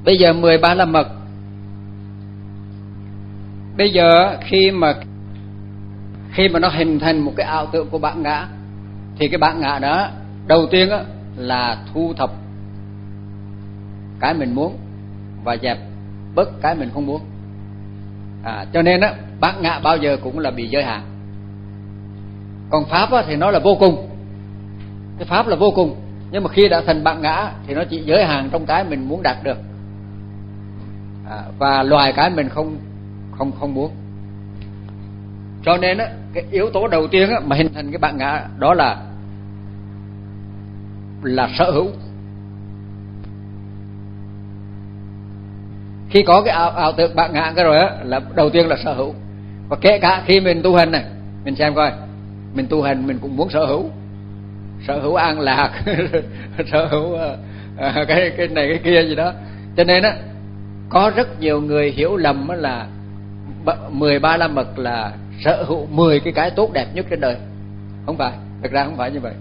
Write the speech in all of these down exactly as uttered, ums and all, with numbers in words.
Bây giờ mười ba la mật. Bây giờ khi mà khi mà nó hình thành một cái ảo tưởng của bản ngã, thì cái bản ngã đó đầu tiên á, là thu thập cái mình muốn và dẹp bớt cái mình không muốn. À, cho nên á, bản ngã bao giờ cũng là bị giới hạn. Còn pháp á, thì nó là vô cùng. Cái pháp là vô cùng, nhưng mà khi đã thành bản ngã thì nó chỉ giới hạn trong cái mình muốn đạt được, à, và loại cái mình không không không muốn. Cho nên á, cái yếu tố đầu tiên á, mà hình thành cái bản ngã đó là là sở hữu. Khi có cái ảo, ảo tưởng bản ngã cái rồi á, là đầu tiên là sở hữu. Và kể cả khi mình tu hành này, mình xem coi, mình tu hành mình cũng muốn sở hữu, sở hữu an lạc, sở hữu uh, uh, cái cái này cái kia gì đó. Cho nên á, có rất nhiều người hiểu lầm là mười ba la mật là sở hữu mười cái cái tốt đẹp nhất trên đời. Không phải, thực ra không phải như vậy.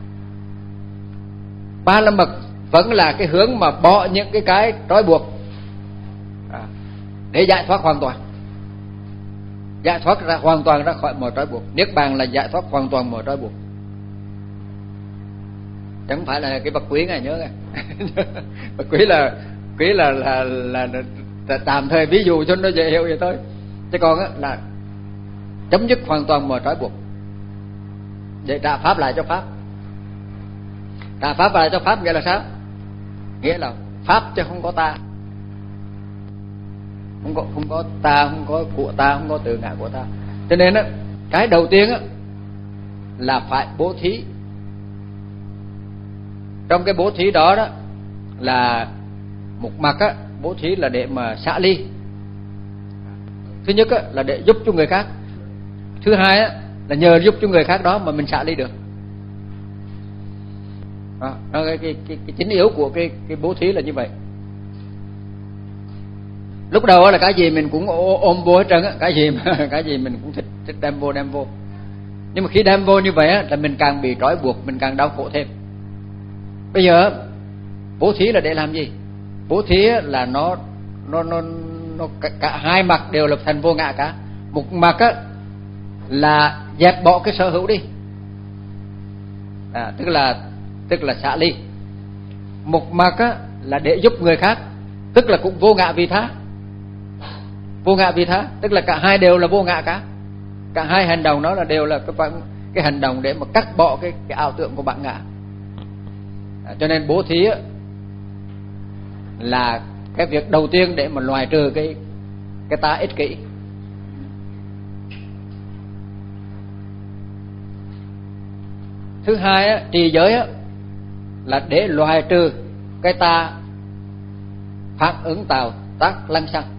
Ba la mật vẫn là cái hướng mà bỏ những cái cái trói buộc, à, để giải thoát hoàn toàn, giải thoát ra hoàn toàn ra khỏi mọi trói buộc. Niết bàn là giải thoát hoàn toàn mọi trói buộc, chẳng không phải là cái vật quý này, nhớ nghe. Vật quý là quý là là, là là tạm thời ví dụ cho nó dễ hiểu vậy thôi, chứ còn á là chấm dứt hoàn toàn mọi trói buộc, để trả pháp lại cho pháp. Trả pháp lại cho pháp nghĩa là sao? Nghĩa là pháp chứ không có ta, không có không có ta, không có của ta, không có tự ngã của ta. Cho nên á, cái đầu tiên á là phải bố thí. Trong cái bố thí đó đó là một mặt á, bố thí là để mà xả ly. Thứ nhất á là để giúp cho người khác. Thứ hai á là nhờ giúp cho người khác đó mà mình xả ly được. Đó, đó cái, cái, cái, cái chính yếu của cái, cái bố thí là như vậy. Lúc đầu là cái gì mình cũng ôm vô hết trơn á, cái gì mà cái gì mình cũng thích thích đem vô đem vô. Nhưng mà khi đem vô như vậy á là mình càng bị trói buộc, mình càng đau khổ thêm. Bây giờ bố thí là để làm gì? Bố thí là nó nó nó nó cả, cả hai mặt đều là thành vô ngã cả. Một mặt á là dẹp bỏ cái sở hữu đi, à, tức là tức là xả ly. Một mặt á là để giúp người khác, tức là cũng vô ngã vị tha. Vô ngã vị tha tức là cả hai đều là vô ngã cả. Cả hai hành động đó là đều là cái cái hành động để mà cắt bỏ cái cái ảo tưởng của bản ngã. À, cho nên bố thí á là cái việc đầu tiên để mà loại trừ cái cái ta ích kỷ. Thứ hai á, trì giới á là để loại trừ cái ta phản ứng tạo tác lăng xăng.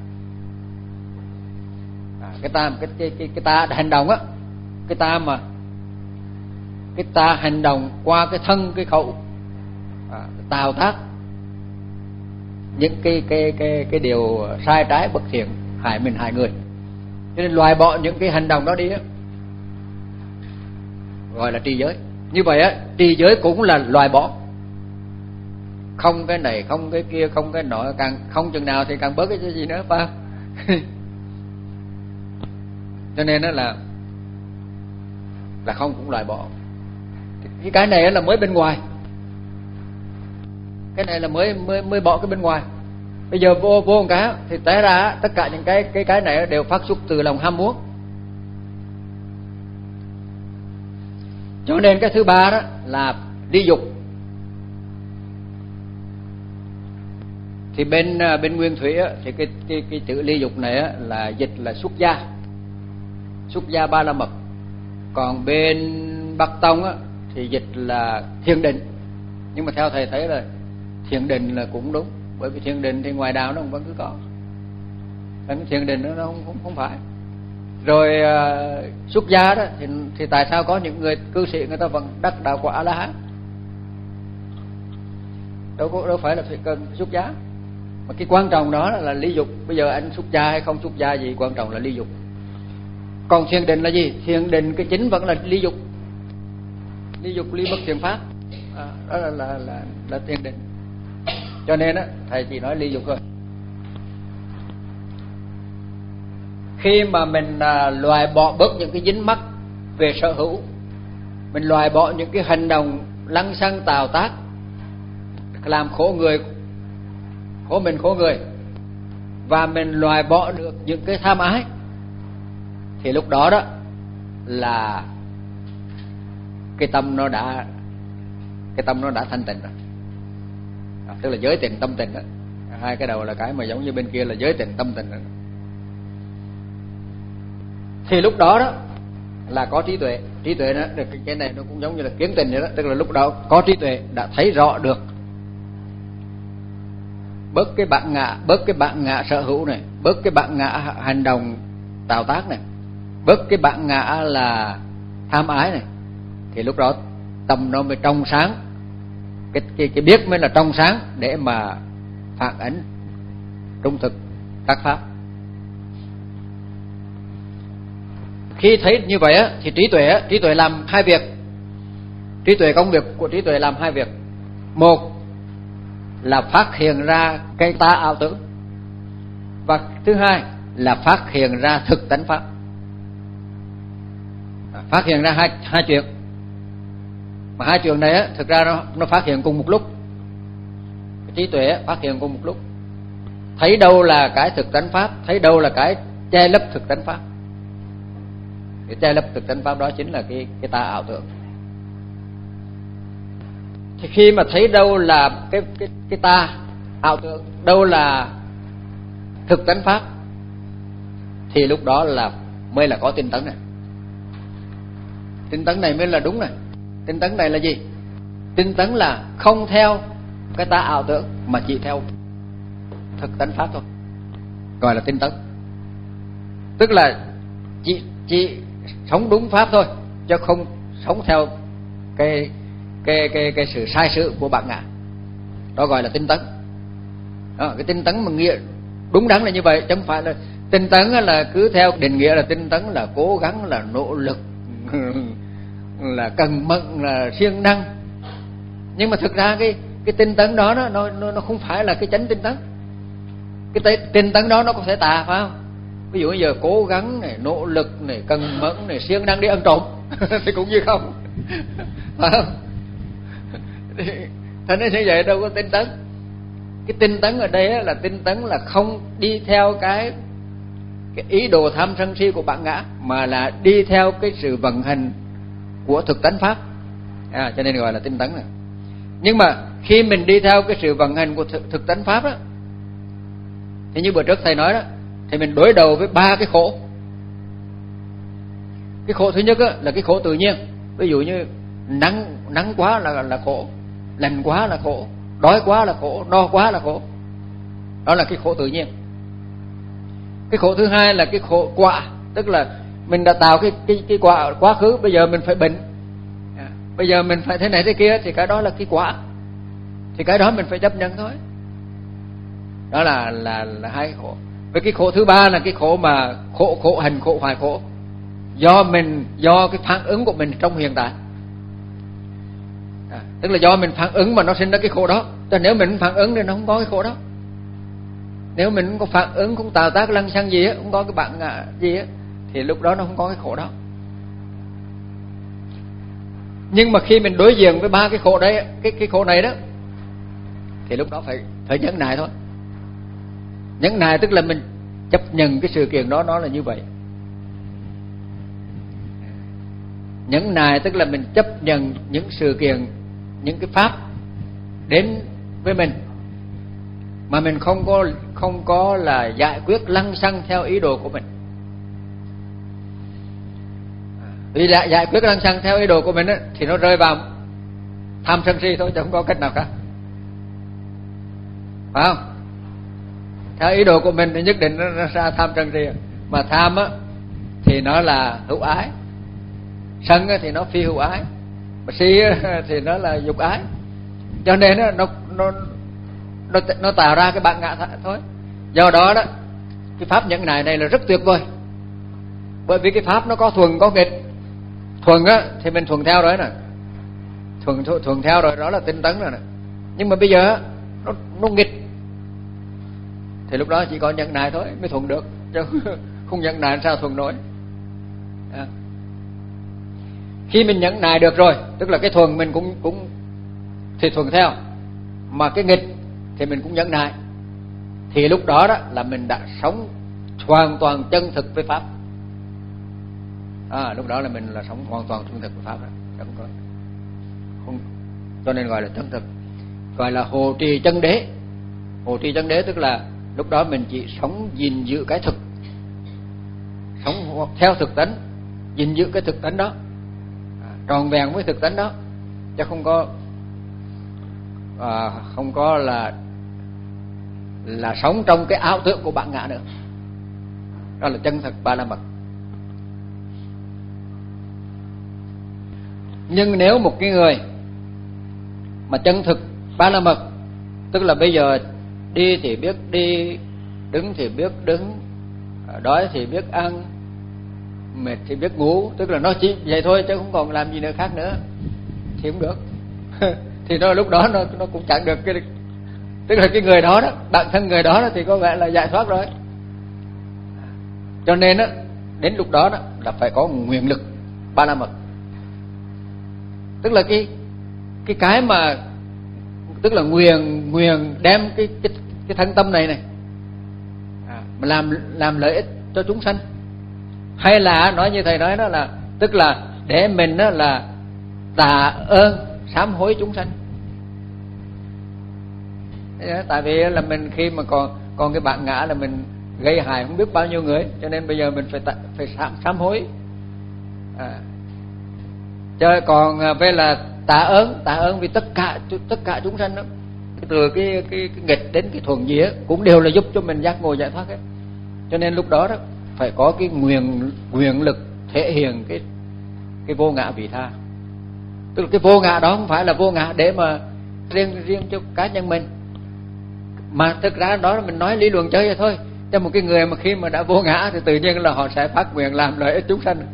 À, cái ta cái cái cái cái ta hành động á, cái ta mà cái ta hành động qua cái thân cái khẩu, à, tạo tác những cái cái cái cái điều sai trái bất thiện hại mình hại người. Cho nên loại bỏ những cái hành động đó đi á gọi là trì giới. Như vậy á, trì giới cũng là loại bỏ. Không cái này, không cái kia, không cái nọ, càng không chừng nào thì càng bớt cái gì nữa, phải không? Cho nên đó là là không cũng loại bỏ. Cái cái này là mới bên ngoài. Cái này là mới mới mới bỏ cái bên ngoài. Bây giờ vô vô một cái thì té ra tất cả những cái cái cái này đều phát xuất từ lòng ham muốn. Cho nên cái thứ ba đó là ly dục. Thì bên bên Nguyên Thủy á, thì cái cái cái chữ ly dục này á, là dịch là xuất gia, xuất gia ba la mật. Còn bên Bắc Tông á, thì dịch là thiền định. Nhưng mà theo thầy thấy là thiền định là cũng đúng, bởi vì thiền định thì ngoài đạo nó vẫn cứ có, cái thiền định nó không không, không phải. Rồi uh, xuất gia đó thì thì tại sao có những người cư sĩ người ta vẫn đắc đạo quả A La Hán? Đâu có đâu phải là phải cần xuất gia. Mà cái quan trọng đó là ly dục. Bây giờ anh xuất gia hay không xuất gia gì, quan trọng là ly dục. Còn thiền định là gì? Thiền định cái chính vẫn là ly dục. Ly dục ly bất thiện pháp. À, đó là là là, là thiền định. Cho nên á thầy chỉ nói ly dục thôi. khi mà mình à, loại bỏ bớt những cái dính mắc về sở hữu, mình loại bỏ những cái hành động lăng xăng tào tác làm khổ người, khổ mình khổ người, và mình loại bỏ được những cái tham ái, thì lúc đó đó là cái tâm nó đã cái tâm nó đã thanh tịnh rồi. À, tức là giới tịnh tâm tịnh đó. Hai cái đầu là cái mà giống như bên kia là giới tịnh tâm tịnh đó. Thì lúc đó đó là có trí tuệ. Trí tuệ đó, cái này nó cũng giống như là kiến tình vậy đó, tức là lúc đó có trí tuệ đã thấy rõ được bớt cái bản ngã, bớt cái bản ngã sở hữu này, bớt cái bản ngã hành động tạo tác này, bớt cái bản ngã là tham ái này, thì lúc đó tâm nó mới trong sáng, cái cái cái biết mới là trong sáng để mà phản ánh trung thực các pháp. Khi thấy như vậy á, thì trí tuệ á, trí tuệ làm hai việc. Trí tuệ, công việc của trí tuệ làm hai việc. Một là phát hiện ra cái ta ảo tưởng, và thứ hai là phát hiện ra thực tánh pháp. Phát hiện ra hai hai chuyện, mà hai chuyện này á, thực ra nó nó phát hiện cùng một lúc. Cái trí tuệ á, phát hiện cùng một lúc. Thấy đâu là cái thực tánh pháp, thấy đâu là cái che lấp thực tánh pháp. Cái che lấp thực tánh pháp đó chính là cái cái ta ảo tưởng. Thì khi mà thấy đâu là cái cái cái ta ảo tưởng, đâu là thực tánh pháp, thì lúc đó là mới là có tinh tấn này. Tinh tấn này mới là đúng này. Tinh tấn này là gì? Tinh tấn là không theo cái ta ảo tưởng mà chỉ theo thực tánh pháp thôi, gọi là tinh tấn. Tức là chỉ chỉ sống đúng pháp thôi, chứ không sống theo cái cái cái cái sự sai sự của bản ngã. Đó gọi là tinh tấn. Đó, cái tinh tấn mà nghĩa đúng đắn là như vậy, chứ không phải là tinh tấn là cứ theo định nghĩa là tinh tấn là cố gắng, là nỗ lực, là cần mẫn, là siêng năng. Nhưng mà thực ra cái cái tinh tấn đó nó nó nó không phải là cái chánh tinh tấn. Cái tinh tấn đó nó có thể tà, phải không? Ví dụ bây giờ cố gắng này, nỗ lực này, cần mẫn này, siêng năng đi ăn trộm thì cũng như không, phải không? Thế nên như vậy đâu có tinh tấn. Cái tinh tấn ở đây là tinh tấn là không đi theo cái cái ý đồ tham sân si của bản ngã, mà là đi theo cái sự vận hành của thực tánh pháp. À, cho nên gọi là tinh tấn này. Nhưng mà khi mình đi theo cái sự vận hành của thực, thực tánh pháp đó, thì như bữa trước thầy nói đó, thì mình đối đầu với ba cái khổ. Cái khổ thứ nhất đó, là cái khổ tự nhiên. Ví dụ như nắng nắng quá là là khổ, lạnh quá là khổ, đói quá là khổ, no quá là khổ. Đó là cái khổ tự nhiên. Cái khổ thứ hai là cái khổ quả, tức là mình đã tạo cái cái cái quả quá khứ, bây giờ mình phải bệnh, à, bây giờ mình phải thế này thế kia, thì cái đó là cái quả, thì cái đó mình phải chấp nhận thôi. Đó là là là hai khổ. Với cái khổ thứ ba là cái khổ mà khổ khổ hành khổ hoại khổ, do mình do cái phản ứng của mình trong hiện tại. À, tức là do mình phản ứng mà nó sinh ra cái khổ đó. Chứ nếu mình phản ứng thì nó không có cái khổ đó. Nếu mình không có phản ứng, không tạo tác lăng xăng gì á, không có cái bản ngã gì á, thì lúc đó nó không có cái khổ đó. Nhưng mà khi mình đối diện với ba cái khổ đấy, cái cái khổ này đó, thì lúc đó phải phải nhẫn nại thôi. Nhẫn nại tức là mình chấp nhận cái sự kiện đó nó là như vậy. Nhẫn nại tức là mình chấp nhận những sự kiện, những cái pháp đến với mình, mà mình không có không có là giải quyết lăng xăng theo ý đồ của mình. Vì lại giải quyết lăng xăng theo ý đồ của mình á, thì nó rơi vào tham sân si thôi, chứ không có cách nào khác, phải không? Theo ý đồ của mình thì nhất định nó ra tham sân si. Mà tham á thì nó là hữu ái, sân á thì nó phi hữu ái, mà si á thì nó là dục ái. Cho nên á, nó nó nó nó tạo ra cái bản ngã thôi. Do đó đó, cái pháp nhẫn nại này là rất tuyệt vời. Bởi vì cái pháp nó có thuần có nghịch. Thuần á thì mình thuần theo rồi nè, thuần thuần theo rồi, đó là tinh tấn rồi nè. Nhưng mà bây giờ nó nó nghịch, thì lúc đó chỉ có nhẫn nại thôi mới thuần được, chứ không nhẫn nại sao thuần nổi. À. Khi mình nhẫn nại được rồi, tức là cái thuần mình cũng cũng thì thuần theo, mà cái nghịch thì mình cũng nhẫn nại, thì lúc đó đó là mình đã sống hoàn toàn chân thực với pháp. À, lúc đó là mình là sống hoàn toàn chân thực với pháp đó. Không có, không, cho nên gọi là chân thực, gọi là hộ trì chân đế. Hộ trì chân đế tức là lúc đó mình chỉ sống gìn giữ cái thực, sống theo thực tánh, gìn giữ cái thực tánh đó, à, tròn vẹn với thực tánh đó, chứ không có à, không có là là sống trong cái ảo tưởng của bản ngã nữa. Đó là chân thực ba la mật. Nhưng nếu một cái người mà chân thực ba la mật, tức là bây giờ đi thì biết đi, đứng thì biết đứng, đói thì biết ăn, mệt thì biết ngủ, tức là nó chỉ vậy thôi chứ không còn làm gì nữa khác nữa, thì không được. Thì nó lúc đó nó nó cũng chẳng được cái, tức là cái người đó đó, bản thân người đó, đó thì có vẻ là giải thoát rồi. Cho nên đó, đến lúc đó đó là phải có nguyện lực ba la mật, tức là cái cái cái mà tức là nguyện nguyện đem cái cái cái thân tâm này này à, mà làm làm lợi ích cho chúng sanh, hay là nói như thầy nói đó là tức là để mình đó là tạ ơn sám hối chúng sanh. Tại vì là mình khi mà còn còn cái bản ngã là mình gây hại không biết bao nhiêu người, cho nên bây giờ mình phải tạ, phải sám sám hối. À, chứ còn về là tạ ơn, tạ ơn vì tất cả tất cả chúng sanh đó, từ cái cái, cái nghịch đến cái thuần gì ấy, cũng đều là giúp cho mình giác ngộ giải thoát hết. Cho nên lúc đó đó phải có cái nguyện nguyện lực thể hiện cái cái vô ngã vị tha. Tức là cái vô ngã đó không phải là vô ngã để mà riêng riêng cho cá nhân mình, mà thực ra đó mình nói lý luận chơi vậy thôi. Cho một cái người mà khi mà đã vô ngã thì tự nhiên là họ sẽ phát nguyện làm lợi ích chúng sanh.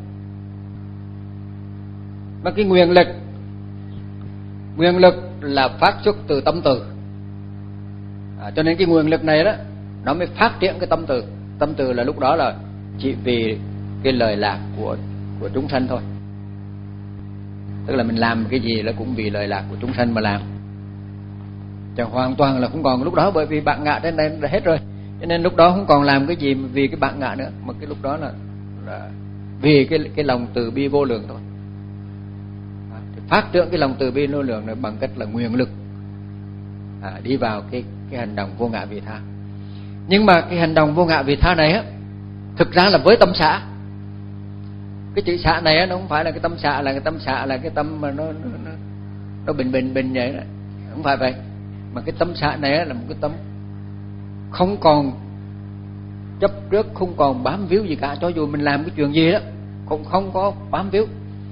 Mà cái nguyện lực nguyện lực là phát xuất từ tâm từ, à, cho nên cái nguyện lực này đó nó mới phát triển cái tâm từ. Tâm từ là lúc đó là chỉ vì cái lời lạc của của chúng sanh thôi, tức là mình làm cái gì là cũng vì lời lạc của chúng sanh mà làm, chẳng hoàn toàn là không còn lúc đó, bởi vì bản ngã trên đây đã hết rồi, cho nên lúc đó không còn làm cái gì vì cái bản ngã nữa, mà cái lúc đó là, là vì cái cái lòng từ bi vô lượng thôi. À, phát triển cái lòng từ bi vô lượng này bằng cách là nguyện lực à, đi vào cái cái hành động vô ngã vị tha. Nhưng mà cái hành động vô ngã vị tha này á, thực ra là với tâm xả. Cái chữ xả này á, nó không phải là cái tâm xả là cái tâm xả là cái tâm mà nó nó nó, nó bình bình bình vậy đó, không phải vậy. Mà cái tâm xả này á, là một cái tâm không còn chấp trước, không còn bám víu gì cả, cho dù mình làm cái chuyện gì đó cũng không có bám víu.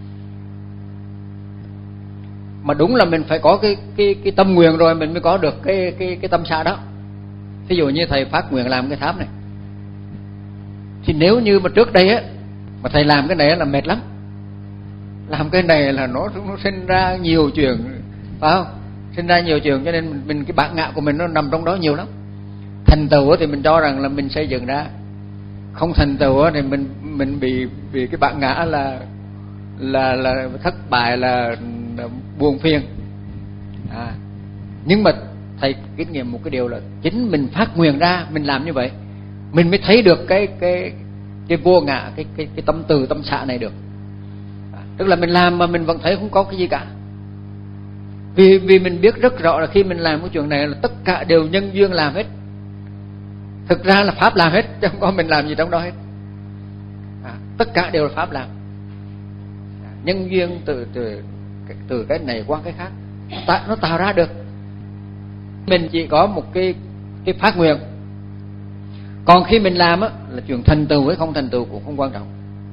Mà đúng là mình phải có cái cái cái tâm nguyện rồi mình mới có được cái cái cái tâm xả đó. Ví dụ như thầy phát nguyện làm cái tháp này, thì nếu như mà trước đây á mà thầy làm cái này là mệt lắm, làm cái này là nó nó sinh ra nhiều chuyện, phải không? Sinh ra nhiều chuyện, cho nên mình, mình cái bản ngã của mình nó nằm trong đó nhiều lắm. Thành tựu thì mình cho rằng là mình xây dựng ra, không thành tựu thì mình mình bị bị cái bản ngã là là là thất bại, là, là buồn phiền. À, nhưng mà thầy kinh nghiệm một cái điều là chính mình phát nguyện ra, mình làm như vậy, mình mới thấy được cái cái cái vô ngã, cái cái cái tâm từ tâm xả này được. À, tức là mình làm mà mình vẫn thấy không có cái gì cả. Vì vì mình biết rất rõ là khi mình làm cái chuyện này là tất cả đều nhân duyên làm hết. Thực ra là pháp làm hết, chứ không có mình làm gì trong đó hết. À, tất cả đều là pháp làm. À, nhân duyên từ từ từ cái này qua cái khác, nó tạo, nó tạo ra được. Mình chỉ có một cái cái phát nguyện. Còn khi mình làm á là chuyện thành tựu với không thành tựu cũng không quan trọng.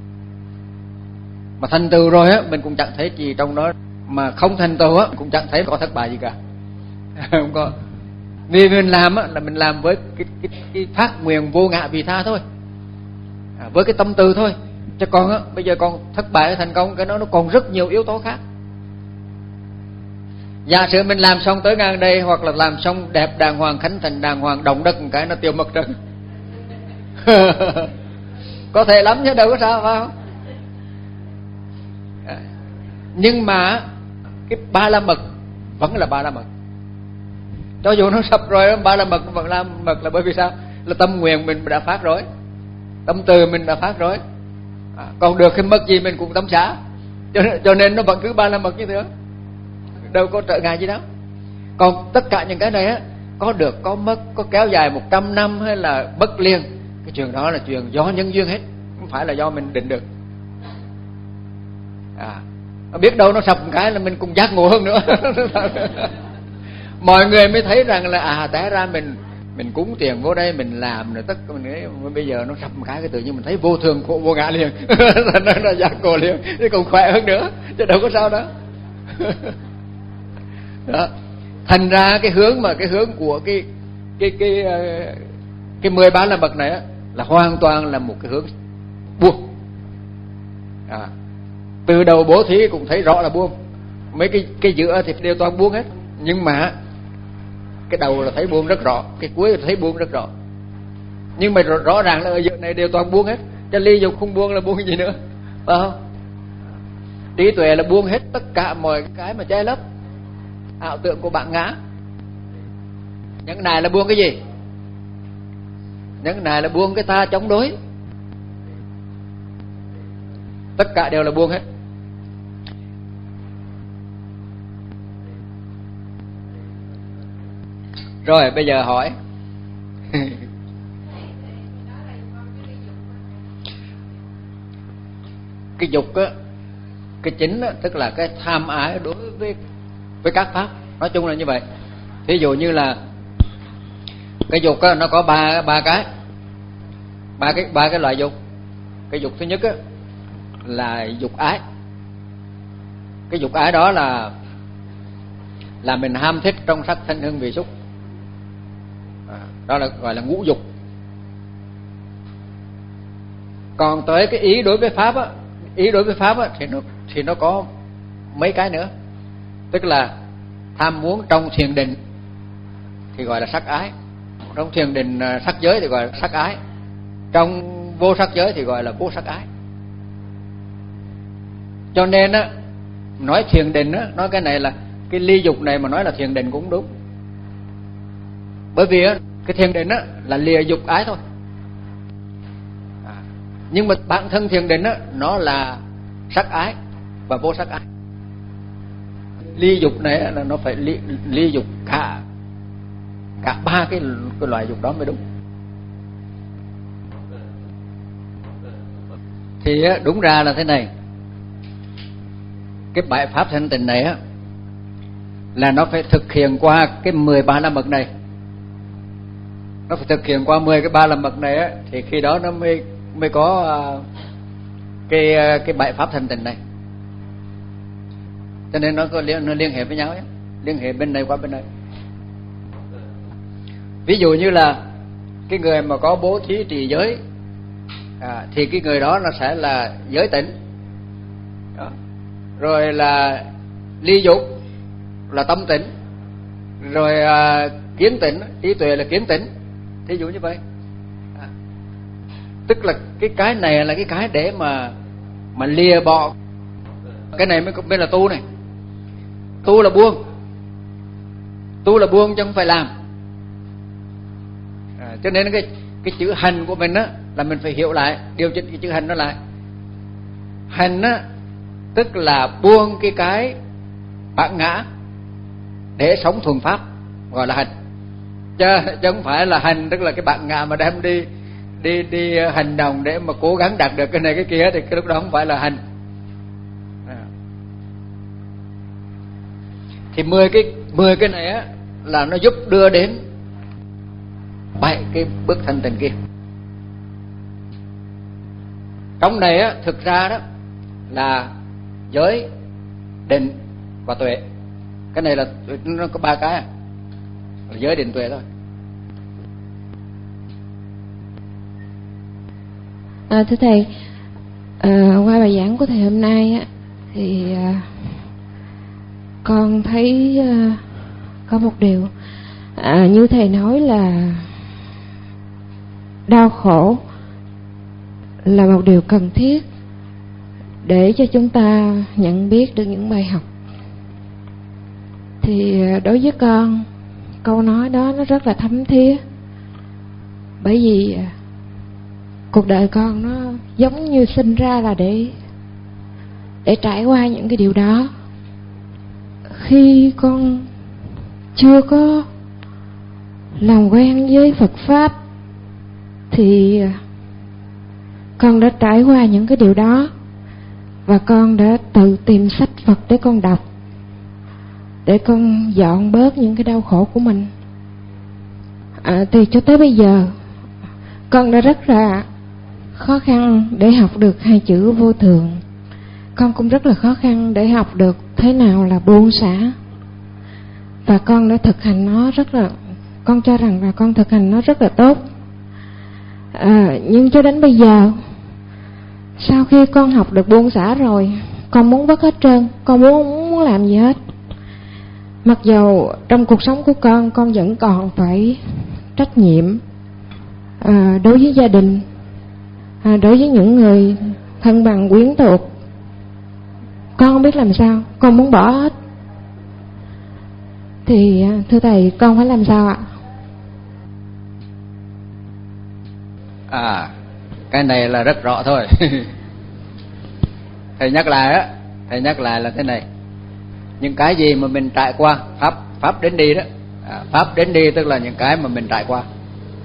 Mà thành tựu rồi á mình cũng chẳng thấy gì trong đó, mà không thành tựu á cũng chẳng thấy có thất bại gì cả. Không có. Vì mình làm á là mình làm với cái cái cái phát nguyện vô ngã vị tha thôi. À, với cái tâm từ thôi. Chứ còn á bây giờ còn thất bại hay thành công cái đó nó còn rất nhiều yếu tố khác. Giả sử mình làm xong tới ngang đây, hoặc là làm xong đẹp đàng hoàng, khánh thành đàng hoàng, động đất một cái nó tiêu mất trơn. Có thể lắm chứ đâu có sao, phải không? Nhưng mà cái ba la mật vẫn là ba la mật. Cho dù nó sập rồi, ba la mật vẫn là mật, là bởi vì sao? Là tâm nguyện mình đã phát rồi, tâm từ mình đã phát rồi. À, còn được cái mật gì mình cũng tâm xả, cho nên, cho nên nó vẫn cứ ba la mật như thế, đâu có trở ngại gì đâu. Còn tất cả những cái này á, có được có mất, có kéo dài một trăm năm hay là bất liên, cái chuyện đó là chuyện do nhân duyên hết, không phải là do mình định được. À, biết đâu nó sập một cái là mình cũng giác ngộ hơn nữa. Mọi người mới thấy rằng là à, té ra mình mình cúng tiền vô đây, mình làm rồi tất mình nghĩ, bây giờ nó sập một cái cái tự nhiên mình thấy vô thường khổ vô ngã liền. Nó là giác ngộ liền, thì còn khỏe hơn nữa, chứ đâu có sao đó. Đó. Thành ra cái hướng mà cái hướng của cái cái cái cái mười ba la mật này á, là hoàn toàn là một cái hướng buông. À, từ đầu bố thí cũng thấy rõ là buông, mấy cái cái giữa thì đều toàn buông hết, nhưng mà cái đầu là thấy buông rất rõ, cái cuối là thấy buông rất rõ. Nhưng mà rõ, rõ ràng là ở giữa này đều toàn buông hết, cho ly dục không buông là buông cái gì nữa, phải không? Trí tuệ là buông hết tất cả mọi cái mà che lấp ảo tưởng của bạn ngã. Những này là buông cái gì? Những này là buông cái ta chống đối. Tất cả đều là buông hết. Rồi bây giờ hỏi. Cái dục á, cái chính á, tức là cái tham ái đối với với các pháp, nói chung là như vậy. Thí dụ như là cái dục á, nó có ba ba cái, ba cái ba cái loại dục. Cái dục thứ nhất á, là dục ái. Cái dục ái đó là là mình ham thích trong sắc thanh hương vị xúc, à, đó là gọi là ngũ dục. Còn tới cái ý đối với pháp á, ý đối với pháp á, thì nó thì nó có mấy cái nữa. Tức là tham muốn trong thiền định thì gọi là sắc ái, trong thiền định sắc giới thì gọi là sắc ái, trong vô sắc giới thì gọi là vô sắc ái. Cho nên á, nói thiền định á, nói cái này là cái ly dục này mà nói là thiền định cũng đúng. Bởi vì á, cái thiền định á là lìa dục ái thôi. À, nhưng mà bản thân thiền định á, nó là sắc ái và vô sắc ái. Ly dục này là nó phải ly, ly dục cả cả ba cái, cái loại dục đó mới đúng. Thì á, đúng ra là thế này, cái bài pháp thanh tịnh này á, là nó phải thực hiện qua cái mười ba la mật này. Nó phải thực hiện qua mười cái ba la mật này á, thì khi đó nó mới mới có uh, cái cái bài pháp thanh tịnh này. Cho nên nó có liên, nó liên hệ với nhau ấy, liên hệ bên này qua bên này. Ví dụ như là cái người mà có bố thí trì giới, à, thì cái người đó nó sẽ là giới tịnh. Đó. Rồi là ly dục là tâm tịnh, rồi à, kiến tịnh, trí tuệ là kiến tịnh. Thí dụ như vậy. À, tức là cái cái này là cái cái để mà mà lìa bỏ. Cái này mới mới là tu này. Tu là buông, tu là buông chứ không phải làm. À, cho nên cái cái chữ hành của mình á, là mình phải hiểu lại, điều chỉnh cái chữ hành nó lại. Hành á, tức là buông cái cái bản ngã để sống thuần pháp, gọi là hành. Chứ, chứ không phải là hành tức là cái bản ngã mà đem đi đi đi hành động để mà cố gắng đạt được cái này cái kia, thì cái lúc đó không phải là hành. À. Thì mười cái mười cái này á, là nó giúp đưa đến bảy cái bước thanh tịnh kia. Trong này á, thực ra đó là giới, định và tuệ. Cái này là nó có ba cái, là giới, định, tuệ thôi. À, thưa thầy, à, qua bài giảng của thầy hôm nay á, thì à, con thấy à, có một điều, à, như thầy nói là đau khổ là một điều cần thiết để cho chúng ta nhận biết được những bài học. Thì đối với con, câu nói đó nó rất là thấm thía. Bởi vì cuộc đời con nó giống như sinh ra là để để trải qua những cái điều đó. Khi con chưa có làm quen với Phật Pháp thì con đã trải qua những cái điều đó, và con đã tự tìm sách Phật để con đọc, để con dọn bớt những cái đau khổ của mình. À, thì cho tới bây giờ con đã rất là khó khăn để học được hai chữ vô thường. Con cũng rất là khó khăn để học được thế nào là buông xả. Và con đã thực hành nó rất là, con cho rằng là con thực hành nó rất là tốt. À, nhưng cho đến bây giờ, sau khi con học được buông xả rồi, con muốn vứt hết trơn, con muốn không muốn làm gì hết. Mặc dù trong cuộc sống của con, con vẫn còn phải trách nhiệm à, đối với gia đình, à, đối với những người thân bằng quyến thuộc. Con không biết làm sao, con muốn bỏ hết. Thì thưa thầy, con phải làm sao ạ? À, cái này là rất rõ thôi. Thầy nhắc lại á, thầy nhắc lại là thế này. Những cái gì mà mình trải qua, pháp pháp đến đi đó, à, pháp đến đi tức là những cái mà mình trải qua.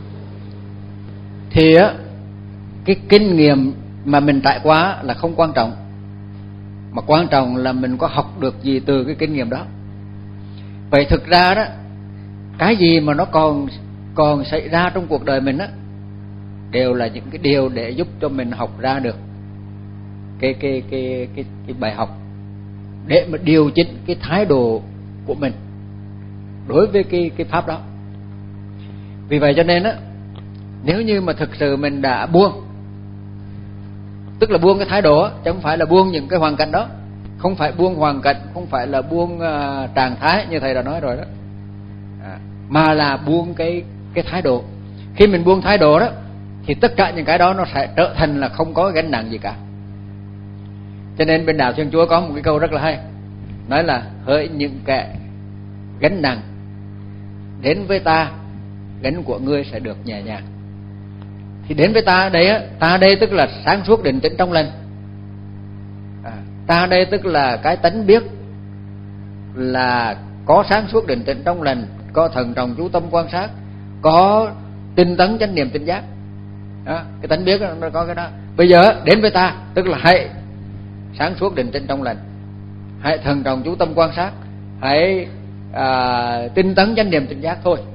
Thì á, cái kinh nghiệm mà mình trải qua là không quan trọng, mà quan trọng là mình có học được gì từ cái kinh nghiệm đó. Vậy thực ra đó, cái gì mà nó còn còn xảy ra trong cuộc đời mình á, đều là những cái điều để giúp cho mình học ra được cái cái cái cái cái bài học, để mà điều chỉnh cái thái độ của mình đối với cái cái pháp đó. Vì vậy cho nên á, nếu như mà thực sự mình đã buông, tức là buông cái thái độ, chứ không phải là buông những cái hoàn cảnh đó, không phải buông hoàn cảnh, không phải là buông uh, trạng thái như thầy đã nói rồi đó, à, mà là buông cái cái thái độ. Khi mình buông thái độ đó, thì tất cả những cái đó nó sẽ trở thành là không có gánh nặng gì cả. Cho nên bên đạo Thiên Chúa có một cái câu rất là hay, nói là hỡi những kẻ gánh nặng đến với ta, gánh của ngươi sẽ được nhẹ nhàng. Thì đến với ta đây á, ta đây tức là sáng suốt định tĩnh trong lành. À, ta đây tức là cái tánh biết là có sáng suốt định tĩnh trong lành, có thần trọng chú tâm quan sát, có tinh tấn chánh niệm tỉnh giác. Đó, cái tánh biết nó có cái đó. Bây giờ đến với ta tức là hãy sáng suốt định tĩnh trong lành, hãy thần trọng chú tâm quan sát, hãy à, tinh tấn chánh niệm tỉnh giác thôi.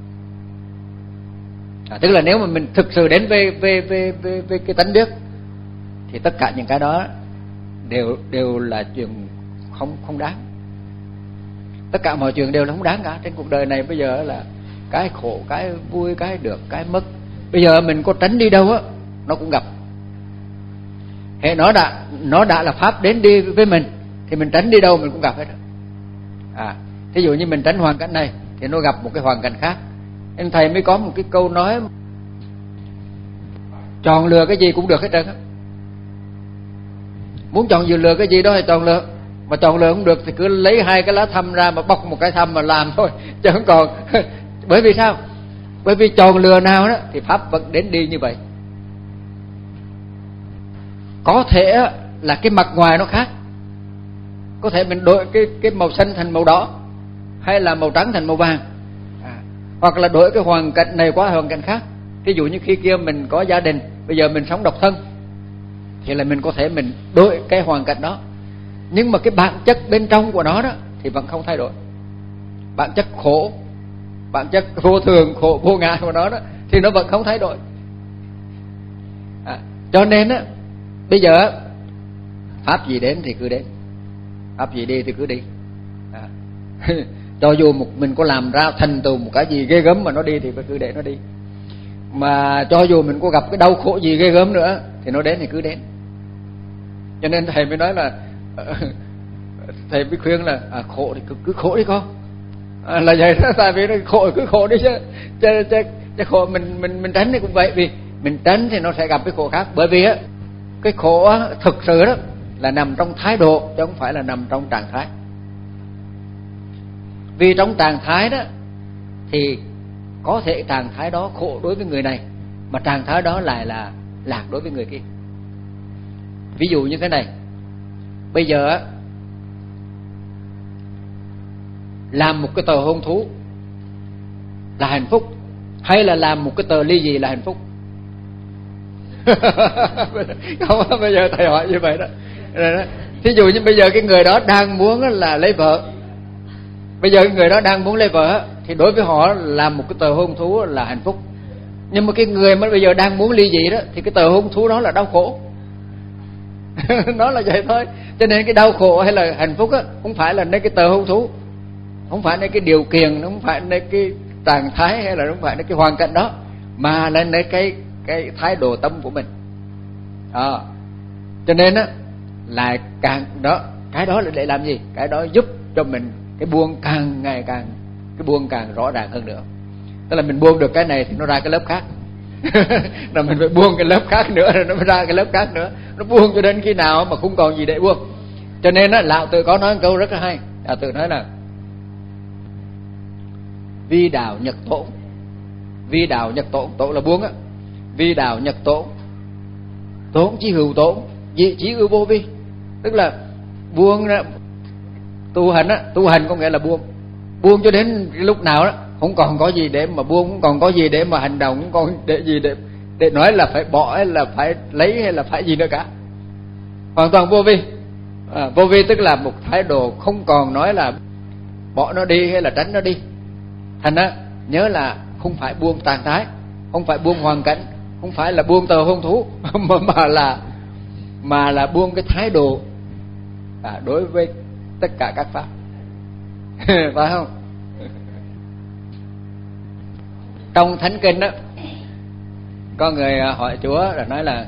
À, tức là nếu mà mình thực sự đến với với với với, với cái tánh biết, thì tất cả những cái đó đều đều là chuyện không không đáng. Tất cả mọi chuyện đều là không đáng cả. Trên cuộc đời này bây giờ là cái khổ, cái vui, cái được, cái mất. Bây giờ mình có tránh đi đâu á, nó cũng gặp. Hệ nó đã nó đã là pháp đến đi với mình, thì mình tránh đi đâu mình cũng gặp hết. À, thí dụ như mình tránh hoàn cảnh này, thì nó gặp một cái hoàn cảnh khác. Nên thầy mới có một cái câu nói, chọn lựa cái gì cũng được hết trơn á. Muốn chọn vừa lựa cái gì đó thì chọn lựa, mà chọn lựa không được thì cứ lấy hai cái lá thăm ra mà bóc một cái thăm mà làm thôi, chứ không còn. Bởi vì sao? Bởi vì chọn lựa nào đó thì pháp vẫn đến đi như vậy. Có thể là cái mặt ngoài nó khác, có thể mình đổi cái cái màu xanh thành màu đỏ, hay là màu trắng thành màu vàng, à, hoặc là đổi cái hoàn cảnh này qua hoàn cảnh khác. Ví dụ như khi kia mình có gia đình, bây giờ mình sống độc thân, thì là mình có thể mình đổi cái hoàn cảnh đó, nhưng mà cái bản chất bên trong của nó đó thì vẫn không thay đổi. Bản chất khổ, bản chất vô thường, khổ vô ngã của nó đó thì nó vẫn không thay đổi. À, cho nên á, bây giờ pháp gì đến thì cứ đến, pháp gì đi thì cứ đi. À, cho dù một mình có làm ra thành tựu một cái gì ghê gớm mà nó đi thì cứ để nó đi. Mà cho dù mình có gặp cái đau khổ gì ghê gớm nữa thì nó đến thì cứ đến. Cho nên thầy mới nói là thầy mới khuyên là à, khổ thì cứ, cứ khổ đi con, là vậy đó. Tại vì nó khổ cứ khổ đi chứ chứ, chứ, chứ khổ mình mình mình tránh thì cũng vậy. Vì mình tránh thì nó sẽ gặp cái khổ khác. Bởi vì á cái khổ á, thực sự đó là nằm trong thái độ chứ không phải là nằm trong trạng thái. Vì trong trạng thái đó thì có thể trạng thái đó khổ đối với người này, mà trạng thái đó lại là lạc đối với người kia. Ví dụ như thế này, bây giờ á, làm một cái tờ hôn thú là hạnh phúc, hay là làm một cái tờ ly dị là hạnh phúc? Không, bây giờ thầy hỏi như vậy đó. Thí dụ như bây giờ cái người đó đang muốn là lấy vợ, bây giờ cái người đó đang muốn lấy vợ thì đối với họ làm một cái tờ hôn thú là hạnh phúc. Nhưng mà cái người mà bây giờ đang muốn ly dị đó thì cái tờ hôn thú đó là đau khổ. Nó là vậy thôi. Cho nên cái đau khổ hay là hạnh phúc á, không phải là nơi cái tờ hôn thú, không phải nơi cái điều kiện, không phải nơi cái trạng thái, hay là không phải nơi cái hoàn cảnh đó, mà là nơi cái cái thái độ tâm của mình. À, cho nên á là càng đó, cái đó là để làm gì? Cái đó giúp cho mình cái buông càng ngày càng cái buông càng rõ ràng hơn nữa. Tức là mình buông được cái này thì nó ra cái lớp khác. Rồi mình phải buông cái lớp khác nữa, rồi nó mới ra cái lớp khác nữa. Nó buông cho đến khi nào mà không còn gì để buông. Cho nên á Lão Tử có nói một câu rất là hay. Lão Tử nói là vi đạo nhật tổn. Vi đạo nhật tổn, tổn là buông á. Vi đạo nhật tổn, tổn chí hữu tổn, dị chí ư vô vi. Tức là buông ra, tu hành á, tu hành có nghĩa là buông. Buông cho đến cái lúc nào đó không còn có gì để mà buông, không còn có gì để mà hành động, không còn để gì để để nói là phải bỏ hay là phải lấy hay là phải gì nữa cả. Hoàn toàn vô vi. À, vô vi tức là một thái độ không còn nói là bỏ nó đi hay là tránh nó đi. Thành á, nhớ là không phải buông trạng thái, không phải buông hoàn cảnh, không phải là buông tờ hôn thú, mà, mà là mà là buông cái thái độ à, đối với tất cả các pháp. Phải không? Trong Thánh Kinh đó, có người hỏi Chúa là nói là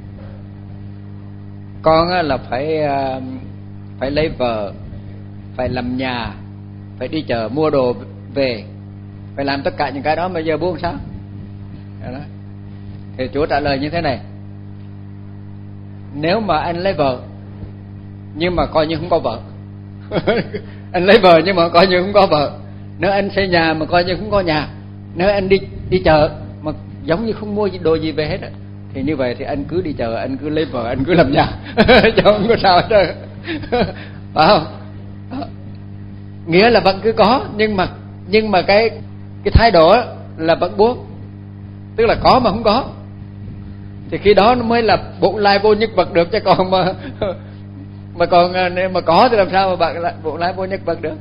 con là phải phải lấy vợ, phải làm nhà, phải đi chợ mua đồ về, phải làm tất cả những cái đó, mà giờ buông sao? Đó. Thì Chúa trả lời như thế này: nếu mà anh lấy vợ nhưng mà coi như không có vợ, anh lấy vợ nhưng mà coi như không có vợ, nếu anh xây nhà mà coi như không có nhà, nếu anh đi đi chợ mà giống như không mua đồ gì về hết, thì như vậy thì anh cứ đi chợ, anh cứ lấy vợ, anh cứ làm nhà, chứ không có sao hết trơn. Phải không? Nghĩa là vẫn cứ có, nhưng mà nhưng mà cái cái thái độ là vẫn buông, tức là có mà không có, thì khi đó nó mới là bổn lai vô nhất vật được. Chứ còn mà mà còn nếu mà có thì làm sao mà bạn lại bổn lai vô nhất vật được?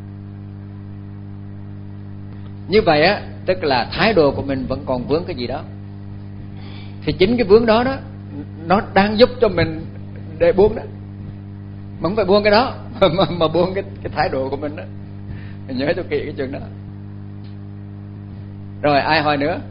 Như vậy á, tức là thái độ của mình vẫn còn vướng cái gì đó, thì chính cái vướng đó đó nó đang giúp cho mình để buông đó, mà không phải buông cái đó, mà, mà buông cái cái thái độ của mình đó. Mình nhớ cho kỹ cái chuyện đó. Rồi ai hỏi nữa?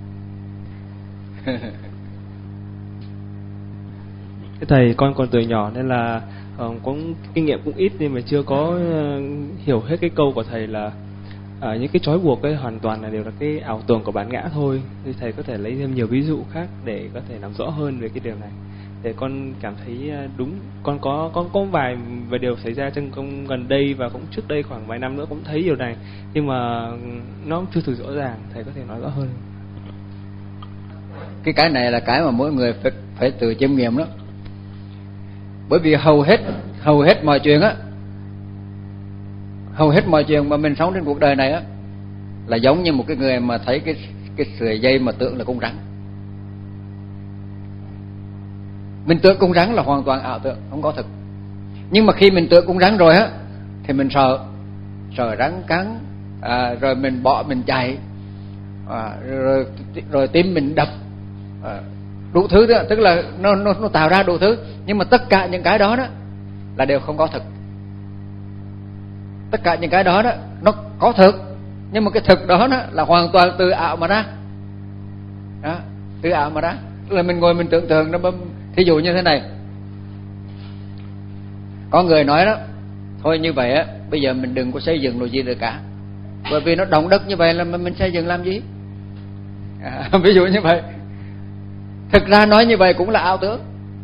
Cái thầy con còn tuổi nhỏ nên là uh, cũng kinh nghiệm cũng ít, nên mà chưa có uh, hiểu hết cái câu của thầy là uh, những cái trói buộc ấy hoàn toàn là đều là cái ảo tưởng của bản ngã thôi. Thì thầy có thể lấy thêm nhiều ví dụ khác để có thể làm rõ hơn về cái điều này. Để con cảm thấy đúng, con có con có vài vài điều xảy ra trong công gần đây và cũng trước đây khoảng vài năm nữa cũng thấy điều này, nhưng mà nó chưa thực rõ ràng. Thầy có thể nói rõ hơn. Cái cái này là cái mà mỗi người phải, phải tự chiêm nghiệm đó. Bởi vì hầu hết hầu hết mọi chuyện á, hầu hết mọi chuyện mà mình sống trên cuộc đời này á, là giống như một cái người mà thấy cái cái sợi dây mà tưởng là con rắn. Mình tưởng con rắn là hoàn toàn ảo tưởng, không có thực. Nhưng mà khi mình tưởng con rắn rồi á, thì mình sợ, sợ rắn cắn, à, rồi mình bỏ mình chạy, à, rồi rồi tim mình đập, à, đủ thứ đó, tức là nó nó nó tạo ra đủ thứ. Nhưng mà tất cả những cái đó đó là đều không có thực. Tất cả những cái đó đó nó có thực, nhưng mà cái thực đó đó là hoàn toàn từ ảo mà ra. Đó, từ ảo mà ra. Tức là mình ngồi mình tưởng tượng nó. Thí dụ như thế này, có người nói đó, thôi như vậy á, bây giờ mình đừng có xây dựng đồ gì được cả, bởi vì nó động đất như vậy là mình xây dựng làm gì? À, ví dụ như vậy. Thực ra nói như vậy cũng là ảo tưởng,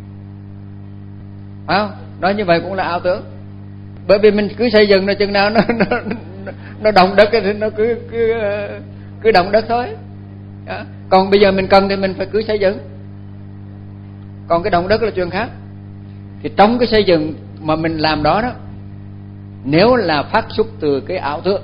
phải không? Nói như vậy cũng là ảo tưởng, bởi vì mình cứ xây dựng nó chừng nào nó nó nó động đất thì nó cứ cứ cứ động đất thôi. Đó. Còn bây giờ mình cần thì mình phải cứ xây dựng, còn cái động đất là chuyện khác. Thì trong cái xây dựng mà mình làm đó đó, nếu là phát xuất từ cái ảo tưởng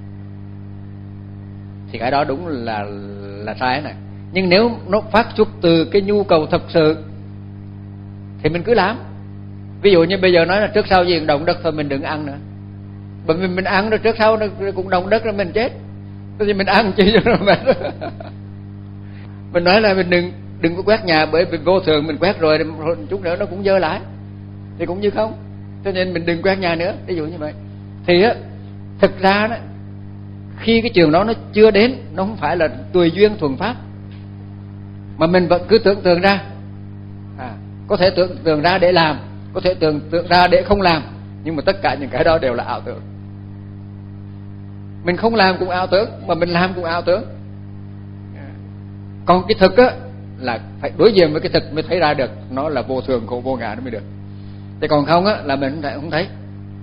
thì cái đó đúng là là sai này. Nhưng nếu nó phát xuất từ cái nhu cầu thật sự thì mình cứ làm. Ví dụ như bây giờ nói là trước sau gì động đất thôi, mình đừng ăn nữa, bởi vì mình ăn rồi trước sau nó cũng động đất rồi mình chết, thì mình ăn chứ cho nó mệt. Mình nói là mình đừng đừng có quét nhà, bởi vì vô thường mình quét rồi, rồi chút nữa nó cũng dơ lại thì cũng như không, cho nên mình đừng quét nhà nữa, ví dụ như vậy. Thì á, thực ra đó, khi cái trường đó nó chưa đến, nó không phải là tùy duyên thuần pháp, mà mình vẫn cứ tưởng tượng ra. À, có thể tưởng tượng ra để làm, có thể tưởng tượng ra để không làm, nhưng mà tất cả những cái đó đều là ảo tưởng. Mình không làm cũng ảo tưởng, mà mình làm cũng ảo tưởng. Còn cái thực á là phải đối diện với cái thực mới thấy ra được nó là vô thường khổ vô ngã nó mới được. Thế còn không á là mình không thấy.